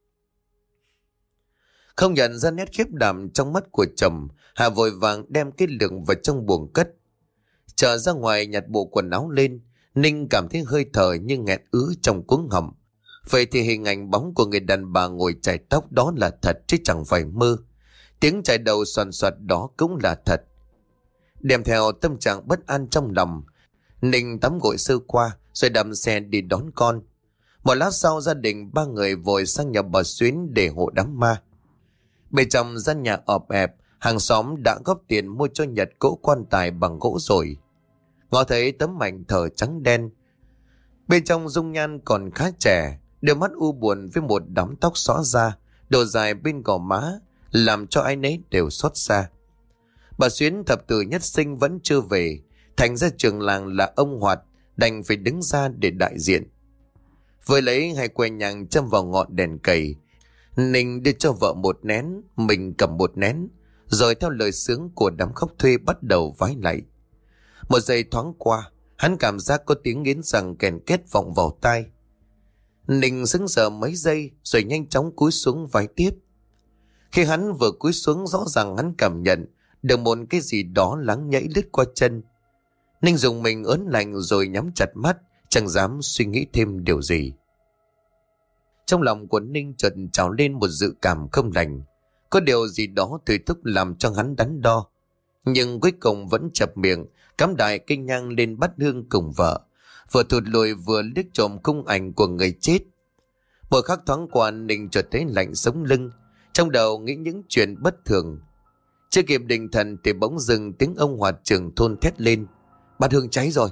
Không nhận ra nét khiếp đảm trong mắt của chồng, Hà vội vàng đem cái lược vào trong buồng cất. Trở ra ngoài nhặt bộ quần áo lên, Ninh cảm thấy hơi thở như nghẹt ứ trong cuống họng. Vậy thì hình ảnh bóng của người đàn bà ngồi chải tóc đó là thật chứ chẳng phải mơ. Tiếng chải đầu xoàn xoạt đó cũng là thật. Đem theo tâm trạng bất an trong lòng, Ninh tắm gội sơ qua rồi đâm xe đi đón con. Một lát sau gia đình 3 người vội sang nhà bà Xuyến để hộ đám ma. Bên trong gian nhà ọp ẹp, hàng xóm đã góp tiền mua cho Nhật cỗ quan tài bằng gỗ rồi. Ngó thấy tấm mảnh thờ trắng đen. Bên trong dung nhan còn khá trẻ, đôi mắt u buồn với một đám tóc xõa ra, độ dài bên gò má, làm cho ai nấy đều xót xa. Bà Xuyến thập tử nhất sinh vẫn chưa về, thành ra trường làng là ông Hoạt đành phải đứng ra để đại diện. Vừa lấy 2 que nhang châm vào ngọn đèn cầy, Ninh đưa cho vợ một nén, mình cầm một nén, rồi theo lời xướng của đám khóc thuê bắt đầu vái lạy. Một giây thoáng qua, hắn cảm giác có tiếng nghiến răng kèn két vọng vào tai. Ninh sững sờ mấy giây rồi nhanh chóng cúi xuống vái tiếp. Khi hắn vừa cúi xuống, rõ ràng hắn cảm nhận được một cái gì đó lắng nhảy lướt qua chân. Ninh dùng mình ớn lạnh rồi nhắm chặt mắt, chẳng dám suy nghĩ thêm điều gì. Trong lòng của Ninh chợt trào lên một dự cảm không lành. Có điều gì đó thôi thúc làm cho hắn đắn đo. Nhưng cuối cùng vẫn chập miệng, cắm đại cây nhang lên bát hương cùng vợ, vừa thụt lùi vừa liếc trộm khung ảnh của người chết. Một khắc thoáng qua, Ninh chợt thấy lạnh sống lưng, trong đầu nghĩ những chuyện bất thường. Chưa kịp định thần thì bỗng dưng tiếng ông Hoạt trưởng thôn thét lên: bát hương cháy rồi.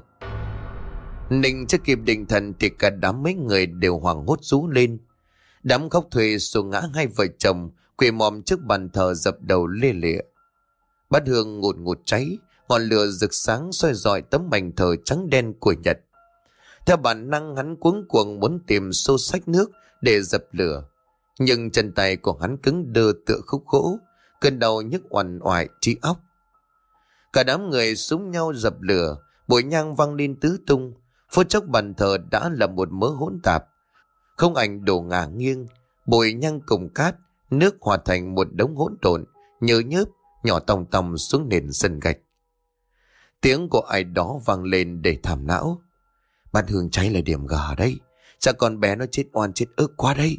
Ninh chưa kịp định thần thì cả đám mấy người đều hoảng hốt rú lên. Đám khóc thuê xô ngã 2 vợ chồng quỳ mòm trước bàn thờ dập đầu lê lịa. Bát hương ngùn ngụt cháy, ngọn lửa rực sáng soi rọi tấm mảnh thờ trắng đen của Nhật. Theo bản năng hắn cuống cuồng muốn tìm xô xách nước để dập lửa, nhưng chân tay của hắn cứng đơ tựa khúc gỗ, cơn đau nhức oằn oại trí óc. Cả đám người xúm nhau dập lửa, bụi nhang văng lên tứ tung. Phút chốc bàn thờ đã là một mớ hỗn tạp, không ảnh đổ ngả nghiêng, bụi nhang cùng cát, nước hòa thành một đống hỗn độn, nhớ nhớp nhỏ tòng tòng xuống nền sân gạch. Tiếng của ai đó vang lên để thảm não: bát hương cháy là điểm gà đấy, chắc con bé nó chết oan chết ức quá đấy.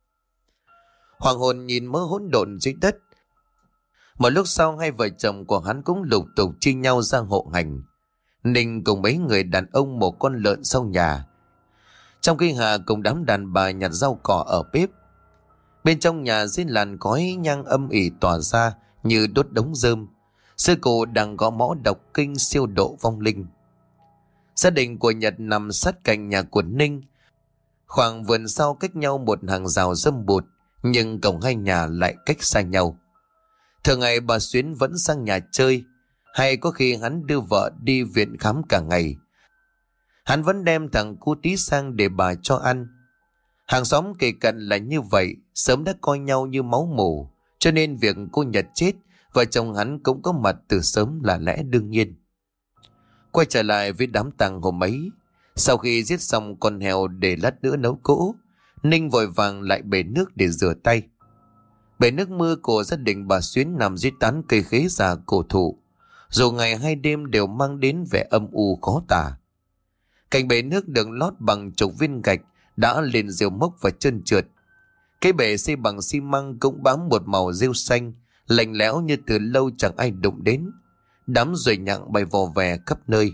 Hoàng hồn nhìn mớ hỗn độn dưới đất. Một lúc sau 2 vợ chồng của hắn cũng lục tục chia nhau ra hộ hành. Ninh cùng mấy người đàn ông một con lợn sau nhà, trong khi Hà cùng đám đàn bà nhặt rau cỏ ở bếp. Bên trong nhà dưới làn khói nhang âm ỉ tỏa ra như đốt đống rơm. Sư cụ đang gõ mõ đọc kinh siêu độ vong linh. Gia đình của Nhật nằm sát cạnh nhà của Ninh, khoảng vườn sau cách nhau một hàng rào râm bụt, nhưng cổng 2 nhà lại cách xa nhau. Thường ngày bà Xuyến vẫn sang nhà chơi, hay có khi hắn đưa vợ đi viện khám cả ngày. Hắn vẫn đem thằng cu Tí sang để bà cho ăn. Hàng xóm kề cận là như vậy, sớm đã coi nhau như máu mủ, cho nên việc cô Nhật chết, vợ chồng hắn cũng có mặt từ sớm là lẽ đương nhiên. Quay trở lại với đám tang hôm ấy, sau khi giết xong con heo để lát nữa nấu cỗ, Ninh vội vàng lại bể nước để rửa tay. Bể nước mưa của gia đình bà Xuyến nằm dưới tán cây khế già cổ thụ, dù ngày hay đêm đều mang đến vẻ âm u khó tả. Cạnh bể nước được lót bằng chục viên gạch đã lên rêu mốc và trơn trượt. Cái bể xây bằng xi măng cũng bám một màu rêu xanh, lạnh lẽo như từ lâu chẳng ai đụng đến. Đám ruồi nhặng bay vò vè khắp nơi.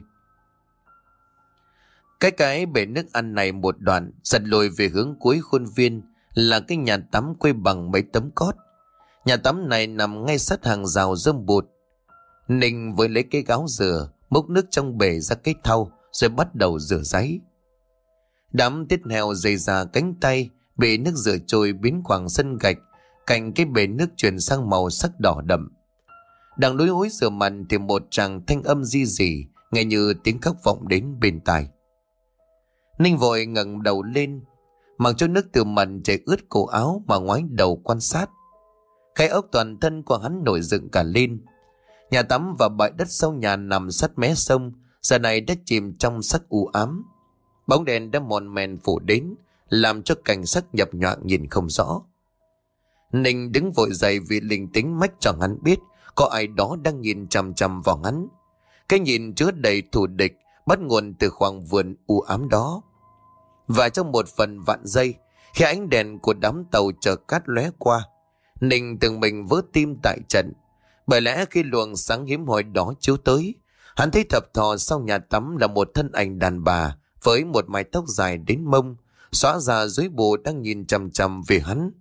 Cái bể nước ăn này một đoạn, giật lùi về hướng cuối khuôn viên là cái nhà tắm quây bằng mấy tấm cót. Nhà tắm này nằm ngay sát hàng rào râm bụt. Ninh với lấy cái gáo rửa, múc nước trong bể ra cái thau, rồi bắt đầu rửa ráy. Đám tiết heo dày ra cánh tay, bị nước rửa trôi biến khoảng sân gạch, cạnh cái bể nước chuyển sang màu sắc đỏ đậm. Đang lúi húi rửa mặt thì một tràng thanh âm ri rỉ, nghe như tiếng khóc vọng đến bên tai. Ninh vội ngẩng đầu lên, mặc cho nước từ mặt chảy ướt cổ áo mà ngoái đầu quan sát. Cái ốc toàn thân của hắn nổi dựng cả lên. Nhà tắm và bãi đất sau nhà nằm sát mé sông, giờ này đã chìm trong sắc u ám. Bóng đèn đã mòn mèn phủ đến, làm cho cảnh sắc nhập nhoạng nhìn không rõ. Ninh đứng vội dậy vì linh tính mách cho hắn biết có ai đó đang nhìn chằm chằm vào hắn. Cái nhìn chứa đầy thù địch, bắt nguồn từ khoảng vườn u ám đó. Và trong một phần vạn giây, khi ánh đèn của đám tàu chở cát lóe qua, Ninh từng mình vỡ tim tại trận. Bởi lẽ khi luồng sáng hiếm hoi đó chiếu tới, hắn thấy thập thò sau nhà tắm là một thân ảnh đàn bà với một mái tóc dài đến mông, xõa ra dưới bù đang nhìn chằm chằm về hắn.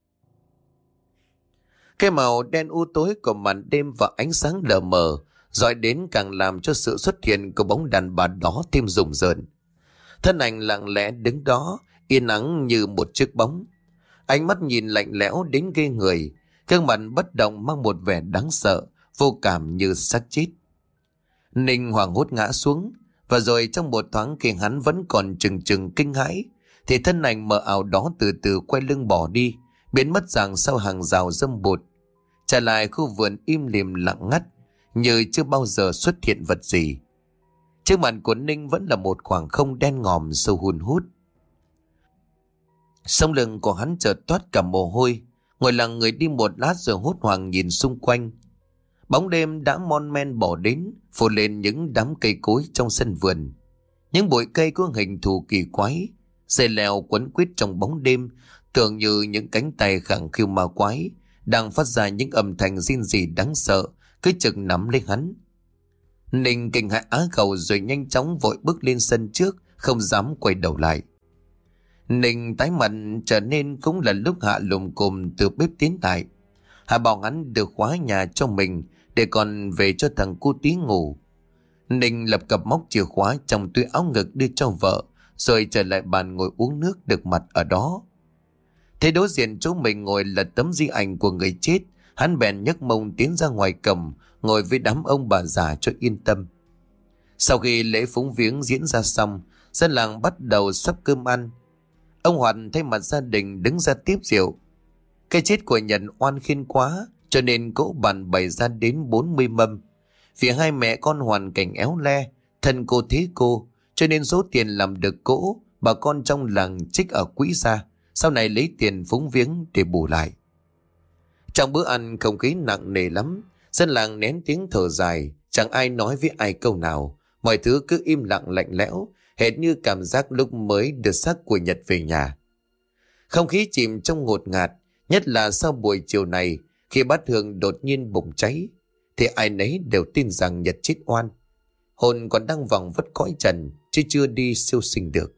Cái màu đen u tối của màn đêm và ánh sáng lờ mờ dọi đến càng làm cho sự xuất hiện của bóng đàn bà đó thêm rùng rợn. Thân ảnh lặng lẽ đứng đó, yên ắng như một chiếc bóng. Ánh mắt nhìn lạnh lẽo đến ghê người, gương mặt bất động mang một vẻ đáng sợ, vô cảm như xác chết. Ninh hoảng hốt ngã xuống, và rồi trong một thoáng khi hắn vẫn còn chừng chừng kinh hãi, thì thân ảnh mờ ảo đó từ từ quay lưng bỏ đi, biến mất dạng sau hàng rào râm bụt, trả lại khu vườn im lìm lặng ngắt, như chưa bao giờ xuất hiện vật gì. Trước mặt của Ninh vẫn là một khoảng không đen ngòm sâu hun hút. Sống lưng của hắn chợt toát cả mồ hôi, ngồi lặng người đi một lát rồi hốt hoảng nhìn xung quanh. Bóng đêm đã mon men bỏ đến, phủ lên những đám cây cối trong sân vườn. Những bụi cây có hình thù kỳ quái, dây leo quấn quýt trong bóng đêm, tưởng như những cánh tay khẳng khiu ma quái đang phát ra những âm thanh rên rỉ đáng sợ, cứ chực nắm lấy hắn. Ninh kinh hãi á khẩu rồi nhanh chóng vội bước lên sân trước, không dám quay đầu lại. Ninh tái mặt trở nên cũng là lúc Hạ lùm cùm từ bếp tiến lại. Hạ bảo hắn được khóa nhà cho mình để còn về cho thằng cu tí ngủ. Ninh lập cập móc chìa khóa trong túi áo ngực đưa cho vợ, rồi trở lại bàn ngồi uống nước được mặt ở đó. Thế đối diện chỗ mình ngồi là tấm di ảnh của người chết, hắn bèn nhấc mông tiến ra ngoài cổng, ngồi với đám ông bà già cho yên tâm. Sau khi lễ phúng viếng diễn ra xong, dân làng bắt đầu sắp cơm ăn. Ông Hoàn thay mặt gia đình đứng ra tiếp rượu. Cái chết của Nhật oan khiên quá, cho nên cỗ bàn bày ra đến 40 mâm. Vì hai mẹ con hoàn cảnh éo le, thân cô thế cô, cho nên số tiền làm được cỗ bà con trong làng trích ở quỹ ra, sau này lấy tiền phúng viếng để bù lại. Trong bữa ăn không khí nặng nề lắm, dân làng nén tiếng thở dài, chẳng ai nói với ai câu nào, mọi thứ cứ im lặng lạnh lẽo, hệt như cảm giác lúc mới được xác của Nhật về nhà. Không khí chìm trong ngột ngạt, nhất là sau buổi chiều này, khi bát hương đột nhiên bùng cháy, thì ai nấy đều tin rằng Nhật chết oan. Hồn còn đang vòng vất cõi trần, chứ chưa đi siêu sinh được.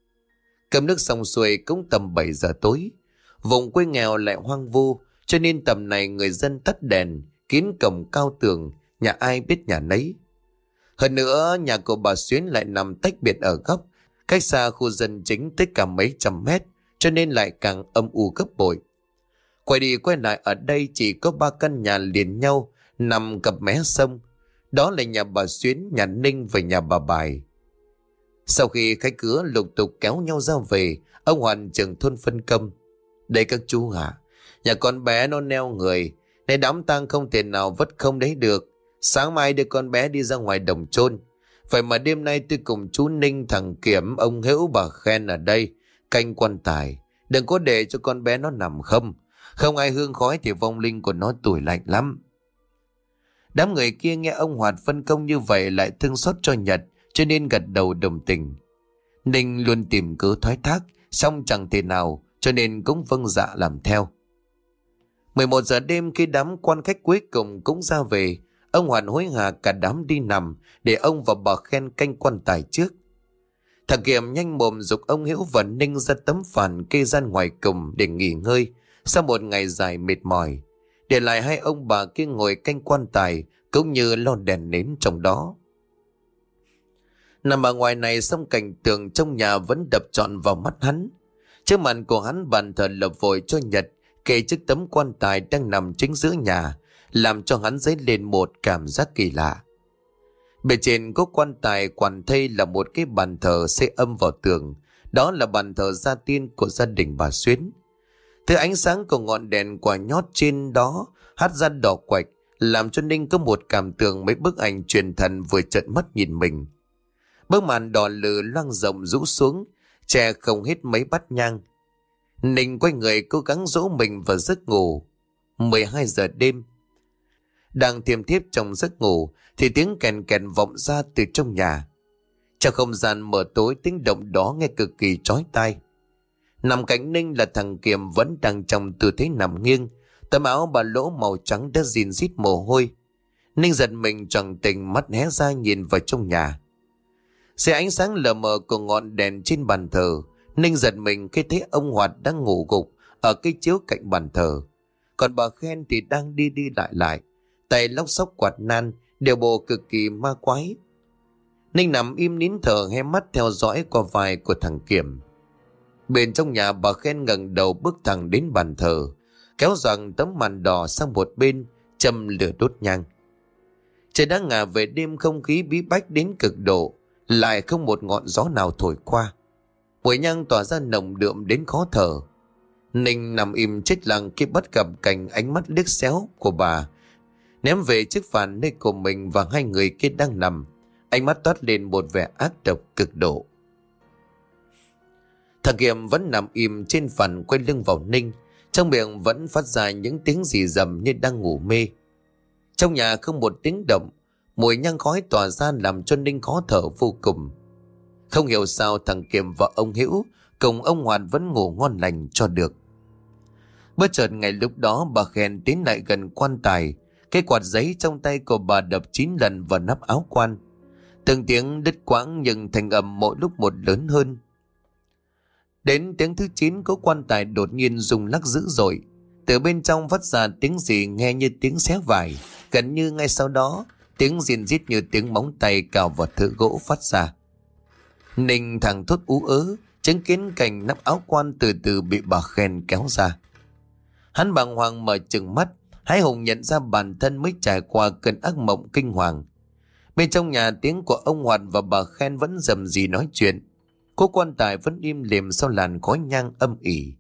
Cơm nước xong xuôi cũng tầm 7 giờ tối. Vùng quê nghèo lại hoang vu, cho nên tầm này người dân tắt đèn, kín cổng cao tường, nhà ai biết nhà nấy. Hơn nữa, nhà của bà Xuyến lại nằm tách biệt ở góc, cách xa khu dân chính tới cả mấy trăm mét, cho nên lại càng âm u gấp bội. Quay đi quay lại ở đây chỉ có 3 căn nhà liền nhau, nằm cặp mé sông. Đó là nhà bà Xuyến, nhà Ninh và nhà bà Bài. Sau khi khách cửa lục tục kéo nhau ra về, ông Hoàn trưởng thôn phân công: "Đây các chú hả? Nhà con bé nó neo người, nên đám tang không thể nào vất không đấy được. Sáng mai đưa con bé đi ra ngoài đồng chôn. Vậy mà đêm nay tôi cùng chú Ninh, thằng Kiểm, ông Hữu, bà Khen ở đây canh quan tài. Đừng có để cho con bé nó nằm không. Không ai hương khói thì vong linh của nó tủi lạnh lắm." Đám người kia nghe ông Hoạt phân công như vậy lại thương xót cho Nhật, cho nên gật đầu đồng tình. Ninh luôn tìm cớ thoái thác, xong chẳng thể nào, cho nên cũng vâng dạ làm theo. 11 giờ đêm khi đám quan khách cuối cùng cũng ra về, ông Hoàn hối hả cả đám đi nằm để ông và bà Khen canh quan tài trước. Thằng Kiểm nhanh mồm giục ông Hữu và Ninh ra tấm phản kê gian ngoài cùng để nghỉ ngơi sau một ngày dài mệt mỏi, để lại hai ông bà kia ngồi canh quan tài cũng như lo đèn nến trong đó. Nằm ở ngoài này, song cảnh tượng trong nhà vẫn đập trọn vào mắt hắn. Trước mặt của hắn, bàn thờ lập vội cho Nhật kê chiếc tấm quan tài đang nằm chính giữa nhà, làm cho hắn dấy lên một cảm giác kỳ lạ. Bề trên có quan tài quằn thây là một cái bàn thờ xây âm vào tường. Đó là bàn thờ gia tiên của gia đình bà Xuyến. Thứ ánh sáng của ngọn đèn quả nhót trên đó hắt ra đỏ quạch, làm cho Ninh có một cảm tưởng mấy bức ảnh truyền thần vừa trợn mắt nhìn mình. Bức màn đỏ lừ loang rộng rũ xuống, che không hết mấy bát nhang. Ninh quay người cố gắng dỗ mình vào giấc ngủ. 12 giờ đêm. Đang thiêm thiếp trong giấc ngủ thì tiếng kèn kèn vọng ra từ trong nhà. Trong không gian mờ tối, tiếng động đó nghe cực kỳ chói tai. Nằm cạnh Ninh là thằng Kiệm vẫn đang trong tư thế nằm nghiêng, tấm áo ba lỗ màu trắng đã rìn rít mồ hôi. Ninh giật mình choàng tỉnh, mắt hé ra nhìn vào trong nhà. Dưới ánh sáng lờ mờ của ngọn đèn trên bàn thờ, Ninh giật mình khi thấy ông Hoạt đang ngủ gục ở cái chiếu cạnh bàn thờ. Còn bà Khen thì đang đi đi lại lại, tay lóc xóc quạt nan, điều bộ cực kỳ ma quái. Ninh nằm im nín thở, hé mắt theo dõi qua vai của thằng Kiểm. Bên trong nhà, bà Khen ngẩng đầu bước thẳng đến bàn thờ, kéo giằng tấm màn đỏ sang một bên, châm lửa đốt nhang. Trời đã ngả về đêm, không khí bí bách đến cực độ, lại không một ngọn gió nào thổi qua. Mùi nhang tỏa ra nồng đượm đến khó thở. Ninh nằm im chết lặng khi bắt gặp cảnh ánh mắt liếc xéo của bà ném về chiếc phản nơi của mình và hai người kia đang nằm. Ánh mắt toát lên một vẻ ác độc cực độ. Thằng Kiệm vẫn nằm im trên phản, quay lưng vào Ninh, trong miệng vẫn phát ra những tiếng rì rầm như đang ngủ mê. Trong nhà không một tiếng động, mùi nhang khói tỏa ra làm cho Ninh khó thở vô cùng. Không hiểu sao thằng Kiệm và ông Hữu cùng ông Hoàn vẫn ngủ ngon lành cho được. Bất chợt ngay lúc đó, bà Khen tiến lại gần quan tài. Cái quạt giấy trong tay của bà đập 9 lần vào nắp áo quan. Từng tiếng đứt quãng nhưng thành âm mỗi lúc một lớn hơn. Đến tiếng thứ 9, có quan tài đột nhiên rung lắc dữ dội. Từ bên trong phát ra tiếng gì nghe như tiếng xé vải. Gần như ngay sau đó, tiếng rìn rít như tiếng móng tay cào vào thớ gỗ phát ra. Ninh thẳng thốt ú ớ, chứng kiến cảnh nắp áo quan từ từ bị bà Khen kéo ra. Hắn bàng hoàng mở trừng mắt, hãi hùng nhận ra bản thân mới trải qua cơn ác mộng kinh hoàng. Bên trong nhà, tiếng của ông Hoạt và bà Khen vẫn rầm rì nói chuyện. Cô quan tài vẫn im lìm sau làn khói nhang âm ỉ.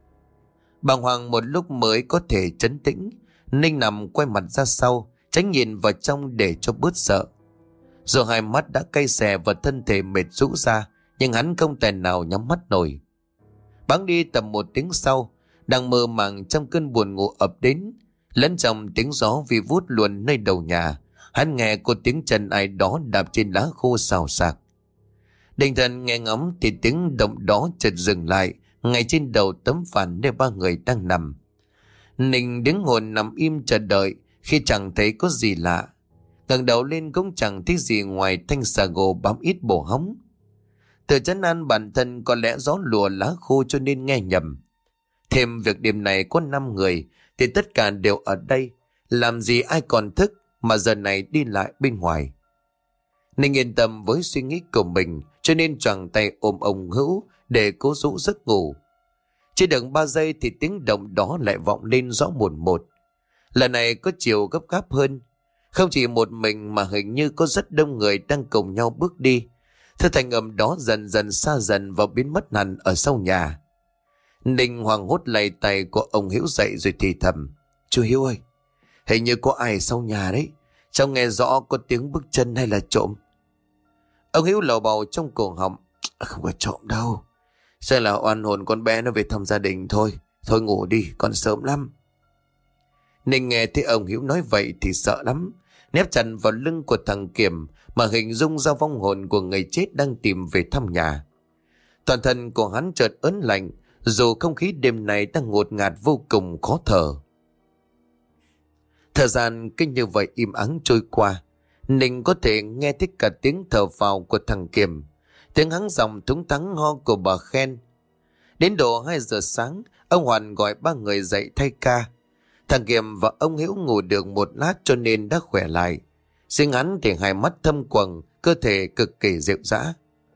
Bàng hoàng một lúc mới có thể trấn tĩnh. Ninh nằm quay mặt ra sau, tránh nhìn vào trong để cho bớt sợ. Dù hai mắt đã cay xè và thân thể mệt rũ ra, nhưng hắn không thể nào nhắm mắt nổi. Bẵng đi tầm 1 tiếng sau, đang mơ màng trong cơn buồn ngủ ập đến, lẫn trong tiếng gió vi vút luồn nơi đầu nhà, hắn nghe có tiếng chân ai đó đạp trên lá khô xào xạc. Định thần nghe ngóng thì tiếng động đó chợt dừng lại ngay trên đầu tấm phản nơi ba người đang nằm. Ninh đứng hồn nằm im chờ đợi, khi chẳng thấy có gì lạ. Ngẩng đầu lên cũng chẳng thấy gì ngoài thanh xà gồ bám ít bổ hóng. Tự trấn an bản thân có lẽ gió lùa lá khô cho nên nghe nhầm. Thêm việc đêm này có 5 người thì tất cả đều ở đây, làm gì ai còn thức mà giờ này đi lại bên ngoài. Ninh yên tâm với suy nghĩ của mình, cho nên choàng tay ôm ông Hữu để cố dỗ giấc ngủ. Chỉ được 3 giây thì tiếng động đó lại vọng lên rõ mồn một. Lần này có chiều gấp gáp hơn. Không chỉ một mình mà hình như có rất đông người đang cùng nhau bước đi. Thứ thanh âm đó dần dần xa dần và biến mất hẳn ở sau nhà. Ninh hoảng hốt lay tay của ông Hiếu dậy rồi thì thầm: "Chú Hiếu ơi, hình như có ai sau nhà đấy. Cháu nghe rõ có tiếng bước chân hay là trộm?" Ông Hiếu lầu bầu trong cổ họng: "Không có trộm đâu. Chắc là oan hồn con bé nó về thăm gia đình thôi. Thôi ngủ đi, còn sớm lắm." Ninh nghe thấy ông Hiếu nói vậy thì sợ lắm, nép chặt vào lưng của thằng Kiểm mà hình dung ra vong hồn của người chết đang tìm về thăm nhà. Toàn thân của hắn chợt ớn lạnh, dù không khí đêm nay đang ngột ngạt vô cùng khó thở. Thời gian cứ như vậy im ắng trôi qua. Ninh có thể nghe thấy cả tiếng thở phào của thằng Kiểm, tiếng hắng giọng thúng thắng ho của bà Khen. Đến độ 2 giờ sáng, ông Hoàn gọi 3 người dậy thay ca. Thằng Kiểm và ông Hiếu ngủ được một lát cho nên đã khỏe lại. Riêng hắn thì hai mắt thâm quầng, cơ thể cực kỳ rệu rã.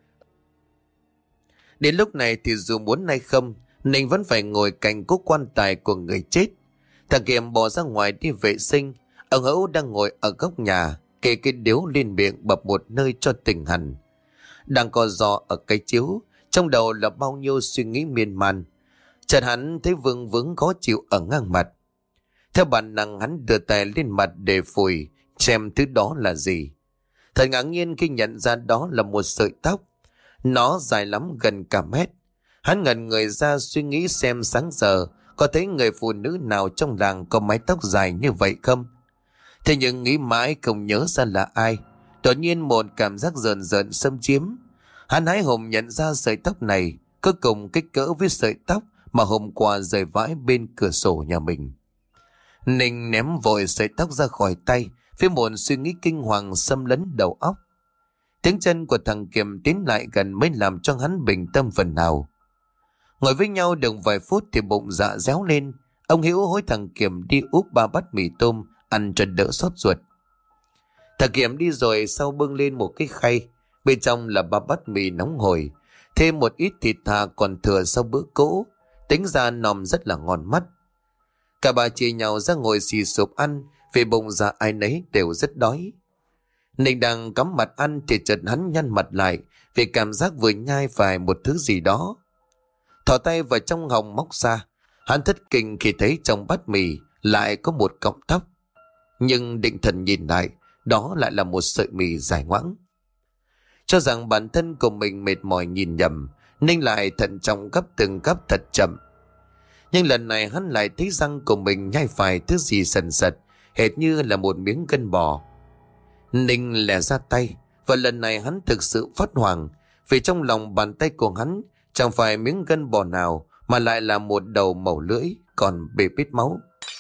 Đến lúc này thì dù muốn hay không, Ninh vẫn phải ngồi cạnh cố quan tài của người chết. Thằng Kiểm bỏ ra ngoài đi vệ sinh. Ông Hữu đang ngồi ở góc nhà, kê cái điếu lên miệng bập một nơi cho tỉnh hẳn. Đang co giò ở cái chiếu, trong đầu là bao nhiêu suy nghĩ miên man. Chợt hắn thấy vương vướng khó chịu ở ngang mặt. Theo bản năng hắn đưa tay lên mặt để phủi xem thứ đó là gì. Thật ngạc nhiên khi nhận ra đó là một sợi tóc. Nó dài lắm, gần cả mét. Hắn ngẩn người ra suy nghĩ xem sáng giờ có thấy người phụ nữ nào trong làng có mái tóc dài như vậy không. Thế nhưng nghĩ mãi không nhớ ra là ai. Đột nhiên một cảm giác rờn rợn xâm chiếm. Hắn hái hùng nhận ra sợi tóc này có cùng kích cỡ với sợi tóc mà hôm qua rời vãi bên cửa sổ nhà mình. Ninh ném vội sợi tóc ra khỏi tay với một suy nghĩ kinh hoàng xâm lấn đầu óc. Tiếng chân của thằng Kiểm tiến lại gần mới làm cho hắn bình tâm phần nào. Ngồi với nhau được vài phút thì bụng dạ réo lên. Ông Hiếu hối thằng Kiểm đi úp 3 bát mì tôm ăn cho đỡ xót ruột. Thằng Kiểm đi rồi sau bưng lên một cái khay. Bên trong là 3 bát mì nóng hổi, thêm một ít thịt thà còn thừa sau bữa cỗ. Tính ra nòm rất là ngon mắt. Cả bà chia nhau ra ngồi xì xụp ăn, vì bụng dạ ai nấy đều rất đói. Ninh đang cắm mặt ăn thì chợt hắn nhăn mặt lại vì cảm giác vừa nhai phải một thứ gì đó. Thò tay vào trong họng móc ra, hắn thất kinh khi thấy trong bát mì lại có một cọng tóc. Nhưng định thần nhìn lại, đó lại là một sợi mì dài ngoãng. Cho rằng bản thân của mình mệt mỏi nhìn nhầm, Ninh lại thận trọng gắp từng gắp thật chậm. Nhưng lần này hắn lại thấy răng của mình nhai phải thứ gì sần sật, hệt như là một miếng gân bò. Ninh lè ra tay, và lần này hắn thực sự phát hoảng, vì trong lòng bàn tay của hắn chẳng phải miếng gân bò nào mà lại là một đầu mẩu lưỡi còn bê bết máu.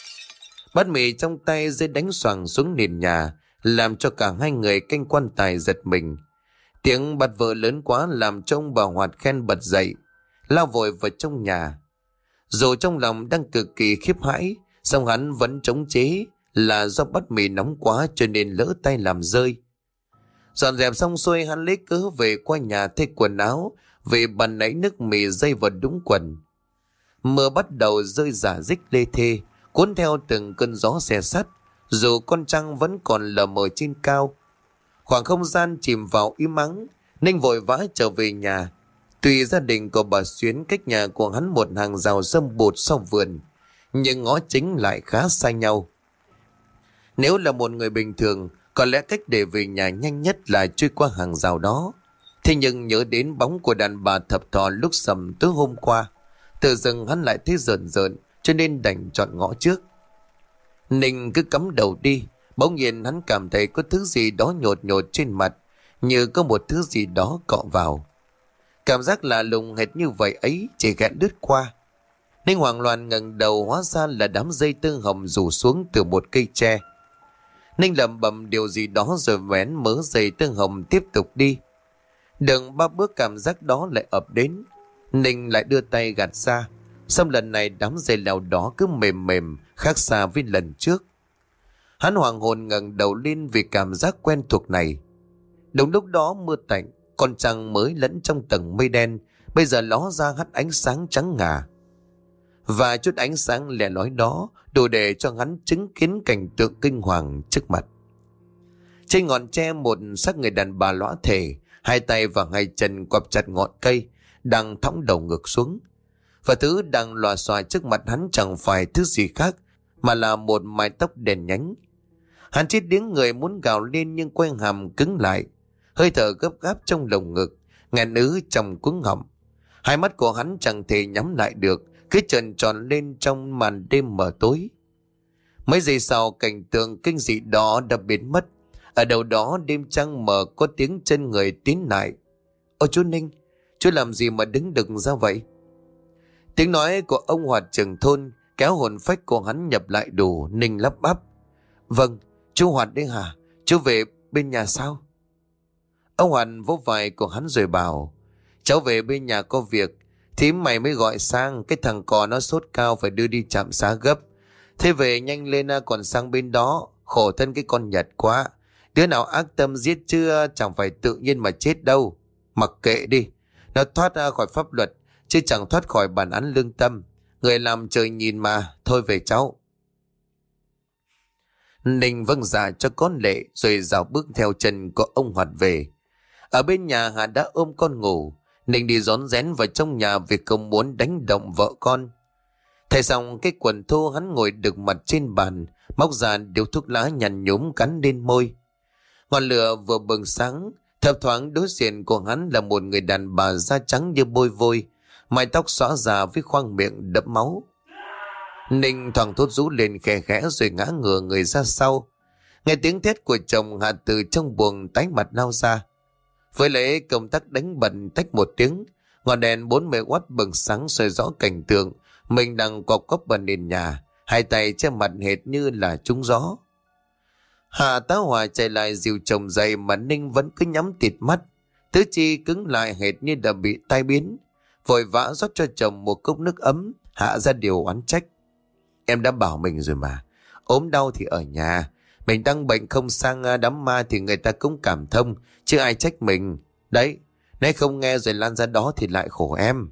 Bát mì trong tay rơi đánh xoàng xuống nền nhà, làm cho cả hai người canh quan tài giật mình. Tiếng bật vỡ lớn quá làm cho ông bà Hoạt Khen bật dậy, lao vội vào trong nhà. Dù trong lòng đang cực kỳ khiếp hãi, song hắn vẫn chống chế, là do bát mì nóng quá cho nên lỡ tay làm rơi. Dọn dẹp xong xuôi, hắn lấy cớ về qua nhà thay quần áo, vì bàn nãy nước mì dây vào đúng quần. Mưa bắt đầu rơi rả rích lê thê, cuốn theo từng cơn gió xe sắt, dù con trăng vẫn còn lờ mờ trên cao. Khoảng không gian chìm vào im ắng, Ninh vội vã trở về nhà. Tuy gia đình của bà Xuyến cách nhà của hắn một hàng rào sâm bụt sau vườn, nhưng ngõ chính lại khá xa nhau. Nếu là một người bình thường, có lẽ cách để về nhà nhanh nhất là chui qua hàng rào đó. Thế nhưng nhớ đến bóng của đàn bà thập thò lúc sầm tối hôm qua, tự dưng hắn lại thấy rợn rợn, cho nên đành chọn ngõ trước. Ninh cứ cắm đầu đi, bỗng nhiên hắn cảm thấy có thứ gì đó nhột nhột trên mặt, như có một thứ gì đó cọ vào. Cảm giác lạ lùng hệt như vậy ấy chỉ ghé lướt qua. Ninh hoảng loạn ngẩng đầu, hóa ra là đám dây tơ hồng rủ xuống từ một cây tre. Ninh lẩm bẩm điều gì đó rồi vén mớ dây tơ hồng tiếp tục đi. Đường 3 bước cảm giác đó lại ập đến. Ninh lại đưa tay gạt ra, xong lần này đám dây leo đó cứ mềm mềm, khác xa với lần trước. Hắn hoàng hồn ngẩng đầu lên vì cảm giác quen thuộc này. Đúng lúc đó mưa tạnh, con trăng mới lẫn trong tầng mây đen bây giờ ló ra hắt ánh sáng trắng ngà. Và chút ánh sáng lẻ lói đó đủ để cho hắn chứng kiến cảnh tượng kinh hoàng trước mặt. Trên ngọn tre một xác người đàn bà lõa thể, hai tay và hai chân quặp chặt ngọn cây, đang thõng đầu ngược xuống. Và thứ đang lòa xòa trước mặt hắn chẳng phải thứ gì khác mà là một mái tóc đen nhánh. Hắn chết điếng người muốn gào lên nhưng quay hàm cứng lại, hơi thở gấp gáp trong lồng ngực, nghẹn ứ trong cuống họng. Hai mắt của hắn chẳng thể nhắm lại được, cứ trợn tròn lên trong màn đêm mờ tối. Mấy giây sau, cảnh tượng kinh dị đó đã biến mất. Ở đâu đó đêm trăng mờ có tiếng chân người tiến lại. Ôi chú Ninh, chú làm gì mà đứng đực ra vậy? Tiếng nói của ông Hoạt trưởng thôn kéo hồn phách của hắn nhập lại đủ. Ninh lắp bắp: Vâng, chú Hoạt đấy hả? Chú về bên nhà sao? Ông Hoạt vỗ vai của hắn rồi bảo: Cháu về bên nhà có việc, thím mày mới gọi sang, cái thằng cò nó sốt cao phải đưa đi trạm xá gấp. Thế về nhanh lên, còn sang bên đó, khổ thân cái con Nhật quá. Đứa nào ác tâm giết chứ chẳng phải tự nhiên mà chết đâu. Mặc kệ đi, nó thoát ra khỏi pháp luật, chứ chẳng thoát khỏi bản án lương tâm. Người làm trời nhìn mà, thôi về cháu. Ninh vâng dạ cho con lệ rồi dạo bước theo chân của ông Hoạt về. Ở bên nhà Hà đã ôm con ngủ. Ninh đi rón rén vào trong nhà vì không muốn đánh động vợ con. Thay xong cái quần thô, hắn ngồi đực mặt trên bàn, móc ra điếu thuốc lá nhằn nhúm cắn lên môi. Ngọn lửa vừa bừng sáng, thấp thoáng đối diện của hắn là một người đàn bà da trắng như bôi vôi, mái tóc xõa già với khoang miệng đẫm máu. Ninh thoảng thốt rú lên khẽ khẽ rồi ngã ngửa người ra sau. Nghe tiếng thét của chồng, Hà từ trong buồng tái mặt lao ra. Với lấy công tắc đánh bật tách một tiếng, ngọn đèn 40W bừng sáng soi rõ cảnh tượng mình đang cọp cốc vào nền nhà, hai tay che mặt hệt như là trúng gió. Hà tá hỏa chạy lại dìu chồng dậy mà Ninh vẫn cứ nhắm tịt mắt, tứ chi cứng lại hệt như đã bị tai biến. Vội vã rót cho chồng một cốc nước ấm, hạ ra điều oán trách. Em đã bảo mình rồi mà, ốm đau thì ở nhà, mình đang bệnh không sang đám ma thì người ta cũng cảm thông, chứ ai trách mình. Đấy, nếu không nghe rồi lan ra đó thì lại khổ em.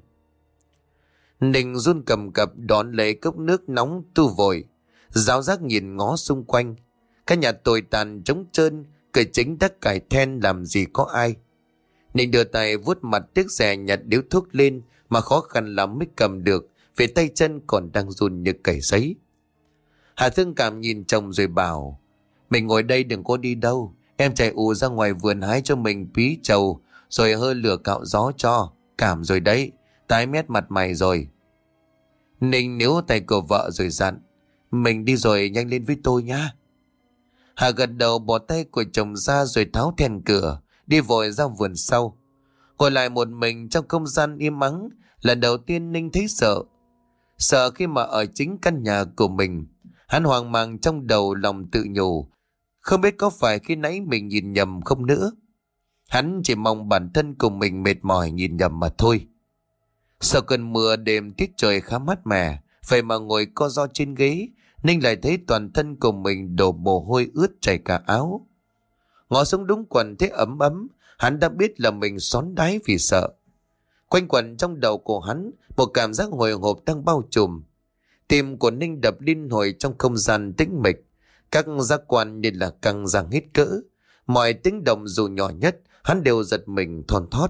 Ninh run cầm cập đón lấy cốc nước nóng tu vội, giáo giác nhìn ngó xung quanh. Các nhà tồi tàn trống trơn, cửa chính đã cài then làm gì có ai. Ninh đưa tay vuốt mặt tiếc rẻ nhặt điếu thuốc lên mà khó khăn lắm mới cầm được, vì tay chân còn đang run như cầy sấy. Hà thương cảm nhìn chồng rồi bảo, mình ngồi đây đừng có đi đâu, em chạy ù ra ngoài vườn hái cho mình pí trầu rồi hơi lửa cạo gió cho, cảm rồi đấy, tái mét mặt mày rồi. Ninh níu tay của vợ rồi dặn, mình đi rồi nhanh lên với tôi nhá. Hà gật đầu bỏ tay của chồng ra rồi tháo then cửa, đi vội ra vườn sau. Ngồi lại một mình trong không gian im ắng, lần đầu tiên Ninh thấy sợ. Sợ khi mà ở chính căn nhà của mình. Hắn hoang mang trong đầu, lòng tự nhủ, không biết có phải khi nãy mình nhìn nhầm không nữa. Hắn chỉ mong bản thân của mình mệt mỏi nhìn nhầm mà thôi. Sau cơn mưa đêm tiết trời khá mát mẻ, vậy mà ngồi co ro trên ghế, Ninh lại thấy toàn thân của mình đổ mồ hôi ướt chảy cả áo. Ngó xuống đúng quần thấy ấm ấm, hắn đã biết là mình xón đáy vì sợ. Quanh quẩn trong đầu của hắn, một cảm giác hồi hộp đang bao trùm. Tim của Ninh đập liên hồi trong không gian tĩnh mịch, các giác quan như là căng ra hít cỡ. Mọi tiếng động dù nhỏ nhất, hắn đều giật mình thon thót.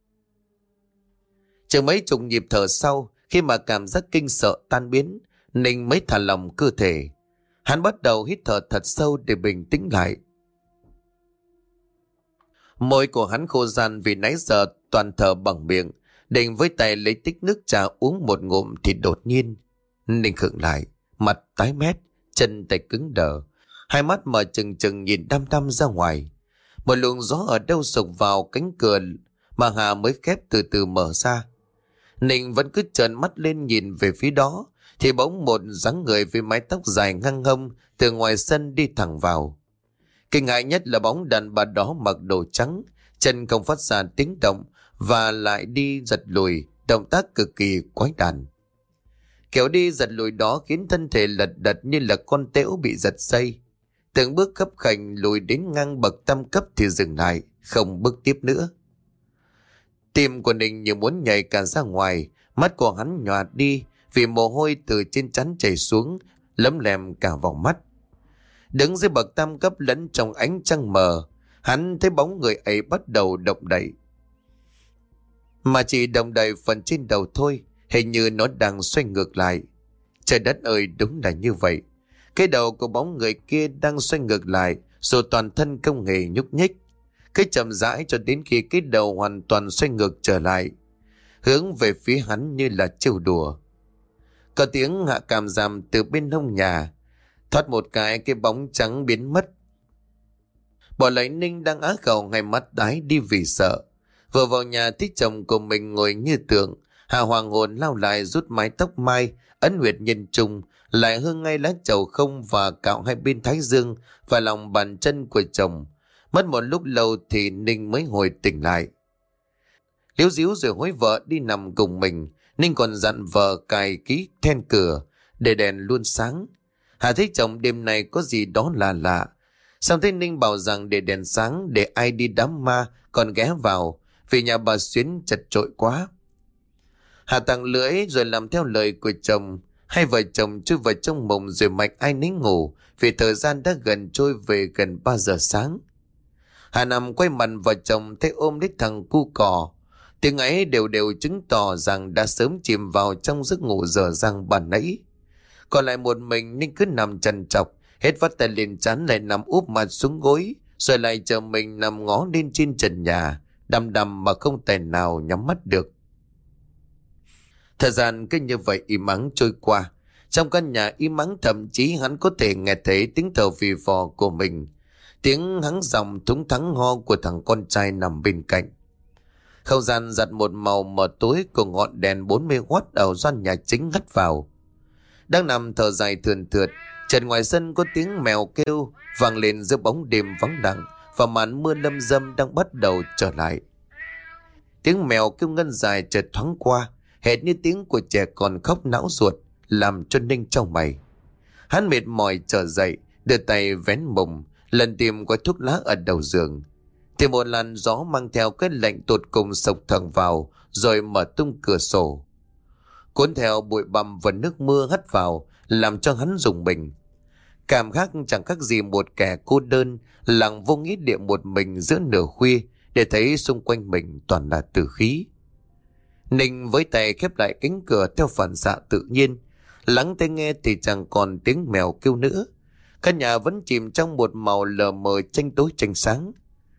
Chừng mấy chục nhịp thở sau, khi mà cảm giác kinh sợ tan biến, Ninh mới thả lỏng cơ thể. Hắn bắt đầu hít thở thật sâu để bình tĩnh lại. Môi của hắn khô ran vì nãy giờ toàn thở bằng miệng, định với tay lấy tích nước trà uống một ngụm thì đột nhiên Ninh khựng lại, mặt tái mét, chân tay cứng đờ, hai mắt mở trừng trừng nhìn đăm đăm ra ngoài. Một luồng gió ở đâu sộc vào cánh cửa mà Hà mới khép từ từ mở ra. Ninh vẫn cứ trợn mắt lên nhìn về phía đó, thì bỗng một dáng người với mái tóc dài ngang hông từ ngoài sân đi thẳng vào. Kinh hãi nhất là bóng đàn bà đó mặc đồ trắng, chân không phát ra tiếng động và lại đi giật lùi, động tác cực kỳ quái đản. Kiểu đi giật lùi đó khiến thân thể lật đật như là con tễu bị giật dây. Từng bước khấp khành lùi đến ngang bậc tam cấp thì dừng lại, không bước tiếp nữa. Tim của Ninh như muốn nhảy cả ra ngoài, mắt của hắn nhòa đi vì mồ hôi từ trên trán chảy xuống, lấm lem cả vào mắt. Đứng dưới bậc tam cấp lẫn trong ánh trăng mờ, hắn thấy bóng người ấy bắt đầu động đậy. Mà chỉ động đậy phần trên đầu thôi, hình như nó đang xoay ngược lại. Trời đất ơi, đúng là như vậy. Cái đầu của bóng người kia đang xoay ngược lại, rồi toàn thân không hề nhúc nhích. Cứ chậm rãi cho đến khi cái đầu hoàn toàn xoay ngược trở lại, hướng về phía hắn như là trêu đùa. Có tiếng hạ càm ràm từ bên hông nhà, thoát một cái bóng trắng biến mất. Bỏ lại Ninh đang á khẩu, hai mắt đái đi vì sợ. Vừa vào nhà thấy chồng của mình ngồi như tượng, Hà hoàng hồn lao lại rút mái tóc mai, ấn huyệt nhân trung, lại hương ngay lá trầu không và cạo hai bên thái dương và lòng bàn chân của chồng. Mất một lúc lâu thì Ninh mới hồi tỉnh lại. Líu díu rồi hối vợ đi nằm cùng mình. Ninh còn dặn vợ cài ký then cửa để đèn luôn sáng. Hà thấy chồng đêm nay có gì đó là lạ. Xong thấy Ninh bảo rằng để đèn sáng để ai đi đám ma còn ghé vào, vì nhà bà Xuyến chật chội quá. Hà tặng lưỡi rồi làm theo lời của chồng. Hai vợ chồng chui vào trong mộng rồi mạnh ai nấy ngủ, vì thời gian đã gần trôi về gần 3 giờ sáng. Hà nằm quay mặt vào chồng, thấy ôm lấy thằng cu cò. Tiếng ấy đều đều chứng tỏ rằng đã sớm chìm vào trong giấc ngủ dở dang ban nãy. Còn lại một mình Ninh cứ nằm trằn trọc, hết vắt tay lên trán lại nằm úp mặt xuống gối, rồi lại chờ mình nằm ngó lên trên trần nhà, đăm đăm mà không thể nào nhắm mắt được. Thời gian cứ như vậy im ắng trôi qua. Trong căn nhà im ắng, thậm chí hắn có thể nghe thấy tiếng thở phì phò của mình, tiếng hắng giọng thúng thắng ho của thằng con trai nằm bên cạnh. Không gian giặt một màu mờ tối của ngọn đèn 40W ở gian nhà chính hắt vào. Đang nằm thở dài thườn thượt, chợt ngoài sân có tiếng mèo kêu vang lên giữa bóng đêm vắng lặng, và màn mưa lâm dâm đang bắt đầu trở lại. Tiếng mèo kêu ngân dài chợt thoáng qua, hệt như tiếng của trẻ còn khóc não ruột, làm cho Ninh chau mày. Hắn mệt mỏi trở dậy, đưa tay vén mùng, lần tìm gói thuốc lá ở đầu giường. Thì một làn gió mang theo cái lạnh tột cùng sộc thẳng vào, rồi mở tung cửa sổ. Cuốn theo bụi bặm và nước mưa hắt vào, làm cho hắn rùng mình. Cảm giác chẳng khác gì một kẻ cô đơn, lặng vô nghĩa địa một mình giữa nửa khuya, để thấy xung quanh mình toàn là tử khí. Ninh với tay khép lại cánh cửa theo phản xạ tự nhiên, lắng tai nghe thì chẳng còn tiếng mèo kêu nữa. Căn nhà vẫn chìm trong một màu lờ mờ tranh tối tranh sáng.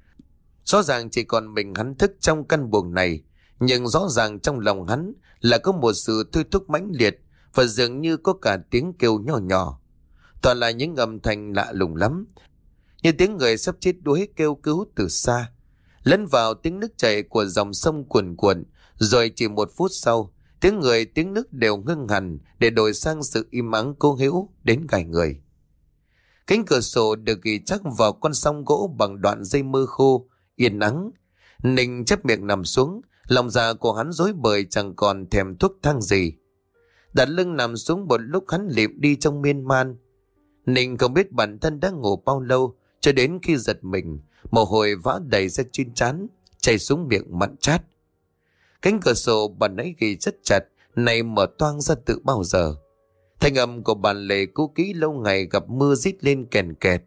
Rõ ràng chỉ còn mình hắn thức trong căn buồng này, nhưng rõ ràng trong lòng hắn là có một sự thôi thúc mãnh liệt, và dường như có cả tiếng kêu nhỏ nhỏ. Toàn là những âm thanh lạ lùng lắm, như tiếng người sắp chết đuối kêu cứu từ xa, lẫn vào tiếng nước chảy của dòng sông cuồn cuộn. Rồi chỉ một phút sau, tiếng người tiếng nước đều ngưng hẳn, để đổi sang sự im ắng cố hữu đến gai người. Cánh cửa sổ được ghi chắc vào con song gỗ bằng đoạn dây mơ khô, yên ắng. Ninh chép miệng nằm xuống, lòng dạ của hắn rối bời chẳng còn thèm thuốc thang gì. Đặt lưng nằm xuống một lúc, hắn lịm đi trong miên man. Ninh không biết bản thân đã ngủ bao lâu, cho đến khi giật mình, mồ hôi vã đầy ra trên trán, chảy xuống miệng mặn chát. Cánh cửa sổ bàn nãy ghi rất chặt, này mở toang ra từ bao giờ. Thanh âm của bàn lề cũ kỹ lâu ngày gặp mưa rít lên kèn kẹt.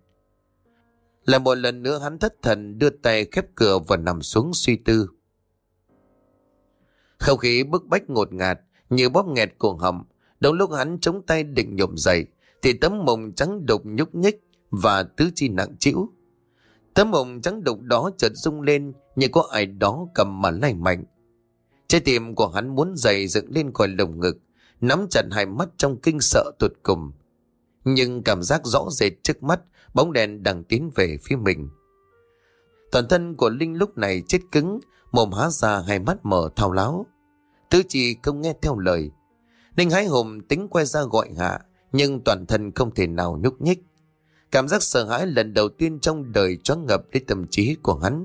Lại một lần nữa hắn thất thần đưa tay khép cửa và nằm xuống suy tư. Không khí bức bách ngột ngạt như bóp nghẹt cuồng họng. Đúng lúc hắn chống tay định nhổm dậy, thì tấm mồng trắng đục nhúc nhích và tứ chi nặng trĩu. Tấm mồng trắng đục đó chợt rung lên như có ai đó cầm mà lay mạnh. Trái tim của hắn muốn dậy dựng lên khỏi lồng ngực, nắm chặt hai mắt trong kinh sợ tột cùng. Nhưng cảm giác rõ rệt trước mắt, bóng đèn đang tiến về phía mình. Toàn thân của Linh lúc này chết cứng, mồm há ra, hai mắt mở thao láo. Tứ chi không nghe theo lời. Linh hái hùng tính quay ra gọi Hạ, nhưng toàn thân không thể nào nhúc nhích. Cảm giác sợ hãi lần đầu tiên trong đời choáng ngập đến tâm trí của hắn.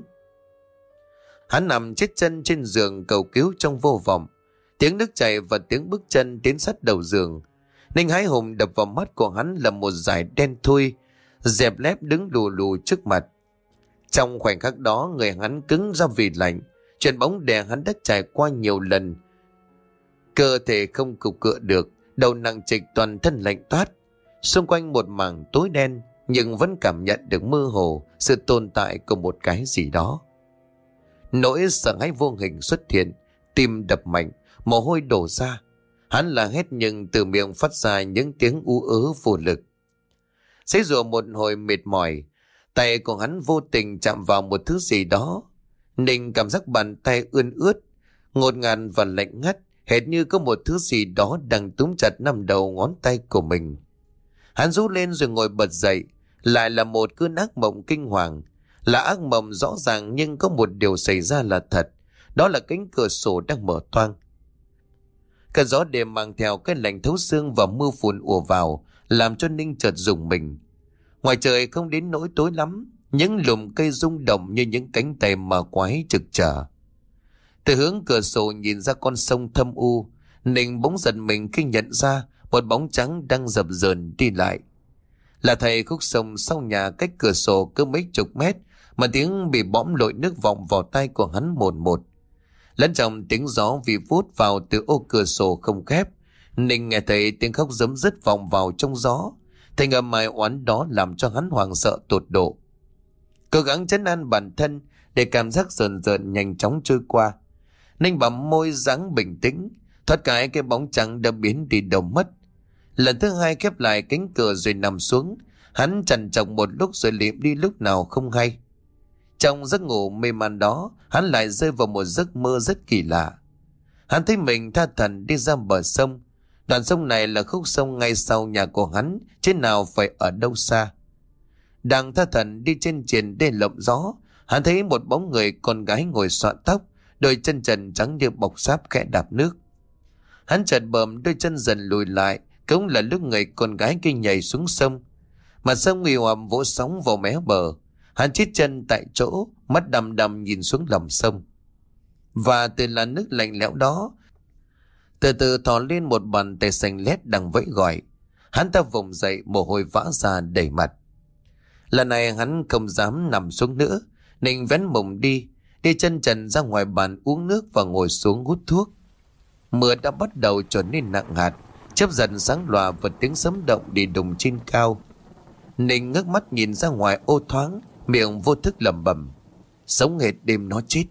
Hắn nằm chết chân trên giường cầu cứu trong vô vọng. Tiếng nước chảy và tiếng bước chân tiến sát đầu giường. Ninh hái hùng đập vào mắt của hắn là một dải đen thui, dẹp lép đứng lù lù trước mặt. Trong khoảnh khắc đó, người hắn cứng ra vì lạnh. Chuyện bóng đè hắn đã trải qua nhiều lần. Cơ thể không cục cựa được, đầu nặng trịch, toàn thân lạnh toát. Xung quanh một mảng tối đen, nhưng vẫn cảm nhận được mơ hồ sự tồn tại của một cái gì đó. Nỗi sợ hãi vô hình xuất hiện, tim đập mạnh, mồ hôi đổ ra. Hắn la hét nhưng từ miệng phát ra những tiếng ú ớ vô lực. Giãy giụa một hồi mệt mỏi, tay của hắn vô tình chạm vào một thứ gì đó. Ninh cảm giác bàn tay ươn ướt, ngột ngạt và lạnh ngắt, hệt như có một thứ gì đó đang túm chặt nắm đầu ngón tay của mình. Hắn rú lên rồi ngồi bật dậy. Lại là một cơn ác mộng kinh hoàng. Là ác mộng rõ ràng, nhưng có một điều xảy ra là thật. Đó là cánh cửa sổ đang mở toang. Cơn gió đêm mang theo cái lạnh thấu xương và mưa phùn ùa vào, làm cho Ninh chợt rùng mình. Ngoài trời không đến nỗi tối lắm, những lùm cây rung động như những cánh tay mà quái trực trở. Từ hướng cửa sổ nhìn ra con sông thâm u, Ninh bỗng giật mình khi nhận ra một bóng trắng đang dập dờn đi lại. Là thầy khúc sông sau nhà cách cửa sổ cứ mấy chục mét mà tiếng bị bõm lội nước vọng vào tai của hắn một một. Lẫn trong tiếng gió vì vút vào từ ô cửa sổ không khép, Ninh nghe thấy tiếng khóc giấm dứt vọng vào trong gió. Thành âm ai oán đó làm cho hắn hoảng sợ tột độ. Cố gắng trấn an bản thân để cảm giác rờn rợn nhanh chóng trôi qua, Ninh bặm môi dáng bình tĩnh. Thoát cái bóng trắng đã biến đi đâu mất. Lần thứ hai khép lại cánh cửa rồi nằm xuống. Hắn trằn trọc một lúc rồi liệm đi lúc nào không hay. Trong giấc ngủ mê man đó, hắn lại rơi vào một giấc mơ rất kỳ lạ. Hắn thấy mình tha thẩn đi ra bờ sông. Đoạn sông này là khúc sông ngay sau nhà của hắn, chứ nào phải ở đâu xa. Đang tha thẩn đi trên triền đê lộng gió, hắn thấy một bóng người con gái ngồi xõa tóc, đôi chân trần trắng như bọc sáp khẽ đạp nước. Hắn chợt bầm đôi chân dần lùi lại, cũng là lúc người con gái kia nhảy xuống sông. Mặt sông uy oằm vỗ sóng vào mé bờ. Hắn chít chân tại chỗ, mắt đăm đăm nhìn xuống lòng sông. Và từ làn nước lạnh lẽo đó, từ từ thò lên một bàn tay xanh lét đang vẫy gọi. Hắn ta vùng dậy, mồ hôi vã ra đầy mặt. Lần này hắn không dám nằm xuống nữa. Ninh vén mùng đi chân trần ra ngoài bàn uống nước và ngồi xuống hút thuốc. Mưa đã bắt đầu trở nên nặng hạt, chớp dần sáng lòa và tiếng sấm động đi đùng trên cao. Ninh ngước mắt nhìn ra ngoài ô thoáng, miệng vô thức lẩm bẩm: sống nghệt đêm nó chết.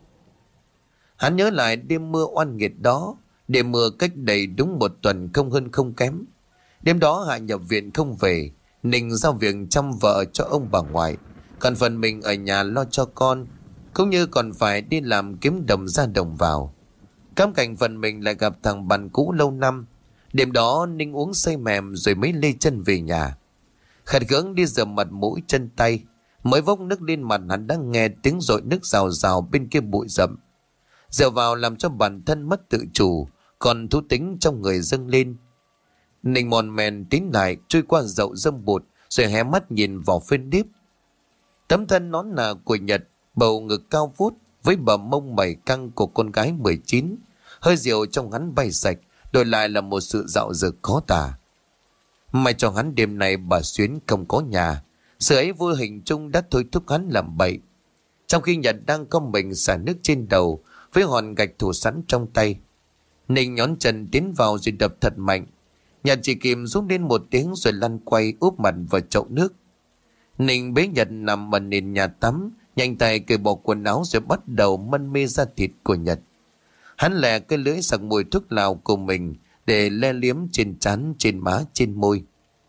Hắn nhớ lại đêm mưa oan nghiệt đó, đêm mưa cách đây đúng một tuần không hơn không kém. Đêm đó Hạ nhập viện không về, Ninh giao việc chăm vợ cho ông bà ngoại, còn phần mình ở nhà lo cho con, cũng như còn phải đi làm kiếm đồng ra đồng vào. Cam cảnh phần mình lại gặp thằng bạn cũ lâu năm. Đêm đó Ninh uống say mềm rồi mới lê chân về nhà. Khát gắng đi rửa mặt mũi chân tay, mới vốc nước lên mặt hắn đã nghe tiếng dội nước rào rào bên kia bụi rậm. Dèo vào làm cho bản thân mất tự chủ, còn thú tính trong người dâng lên. Ninh mòn mèn tín lại trôi qua dậu dâm bụt, rồi hé mắt nhìn vào phên điếp. Tấm thân nón nà của Nhật, bầu ngực cao vút với bờ mông mẩy căng của con gái 19, hơi rượu trong hắn bay sạch, đổi lại là một sự dạo dực khó tả. May cho hắn đêm nay bà Xuyến không có nhà, sự ấy vô hình chung đã thôi thúc hắn làm bậy. Trong khi Nhật đang cong mình xả nước trên đầu với hòn gạch thủ sẵn trong tay, Ninh nhón chân tiến vào rồi đập thật mạnh. Nhật chỉ kìm rút lên một tiếng rồi lăn quay úp mặt vào chậu nước. Ninh bế Nhật nằm ở nền nhà tắm, nhanh tay cởi bỏ quần áo rồi bắt đầu mân mê da thịt của Nhật. Hắn lẹ cái lưỡi sặc mùi thuốc lào của mình để le liếm trên trán, trên má, trên môi.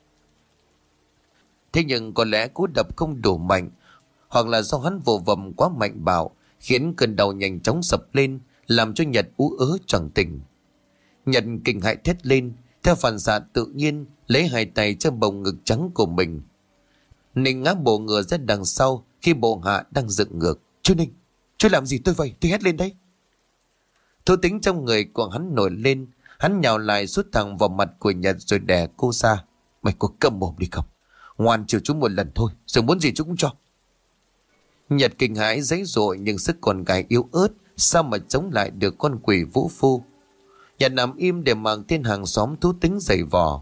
Thế nhưng có lẽ cú đập không đủ mạnh, hoặc là do hắn vồ vầm quá mạnh bạo, khiến cơn đau nhanh chóng sập lên, làm cho Nhật ú ớ choàng tỉnh. Nhật kinh hãi thét lên, theo phản xạ tự nhiên lấy hai tay trong bồng ngực trắng của mình. Ninh ngã bộ ngửa ra đằng sau khi bộ hạ đang dựng ngược. Chú Ninh, chú làm gì tôi vậy? Tôi hét lên đấy. Thú tính trong người của hắn nổi lên, hắn nhào lại sút thẳng vào mặt của Nhật rồi đè cô ra. Mày có câm mồm đi không? Ngoan chiều chú một lần thôi, rồi muốn gì chú cũng cho. Nhật kinh hãi giãy giụa nhưng sức con gái yếu ớt, sao mà chống lại được con quỷ vũ phu. Nhật nằm im để mặc thiên hàng xóm thú tính giày vò.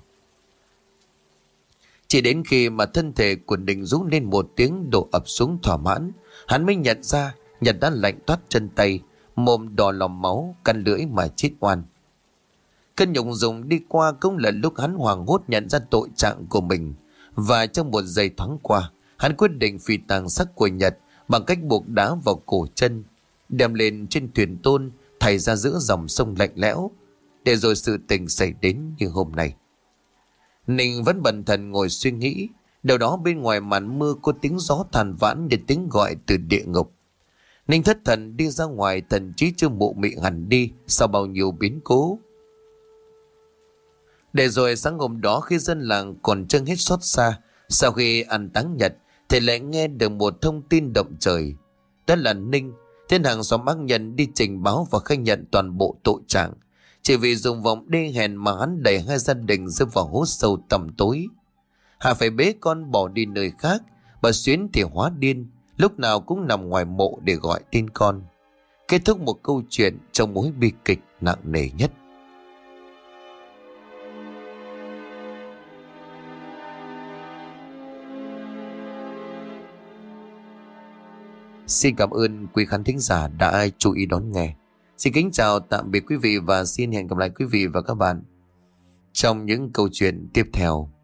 Chỉ đến khi mà thân thể của Ninh rú lên một tiếng đổ ập xuống thỏa mãn, hắn mới nhận ra Nhật đã lạnh toát chân tay, mồm đỏ lòm máu, căn lưỡi mà chết oan. Cơn nhục dùng đi qua cũng là lúc hắn hoảng hốt nhận ra tội trạng của mình, và trong một giây thoáng qua, hắn quyết định phi tang xác của Nhật bằng cách buộc đá vào cổ chân, đem lên trên thuyền tôn thảy ra giữa dòng sông lạnh lẽo, để rồi sự tình xảy đến như hôm nay. Ninh vẫn bần thần ngồi suy nghĩ, đâu đó bên ngoài màn mưa có tiếng gió than vãn như tiếng gọi từ địa ngục. Ninh thất thần đi ra ngoài, thần trí chưa mụ mị hẳn đi sau bao nhiêu biến cố. Để rồi sáng hôm đó khi dân làng còn trông hết xót xa, sau khi ăn táng Nhật thì lại nghe được một thông tin động trời. Đó là Ninh, thiên hàng xóm ác nhân đi trình báo và khai nhận toàn bộ tội trạng, chỉ vì dùng vòng đê hèn mà hắn đẩy hai gia đình rơi vào hố sâu tăm tối. Hà phải bế con bỏ đi nơi khác, bà Xuyến thì hóa điên, lúc nào cũng nằm ngoài mộ để gọi tên con. Kết thúc một câu chuyện trong mối bi kịch nặng nề nhất. Xin cảm ơn quý khán thính giả đã chú ý đón nghe. Xin kính chào tạm biệt quý vị và xin hẹn gặp lại quý vị và các bạn trong những câu chuyện tiếp theo.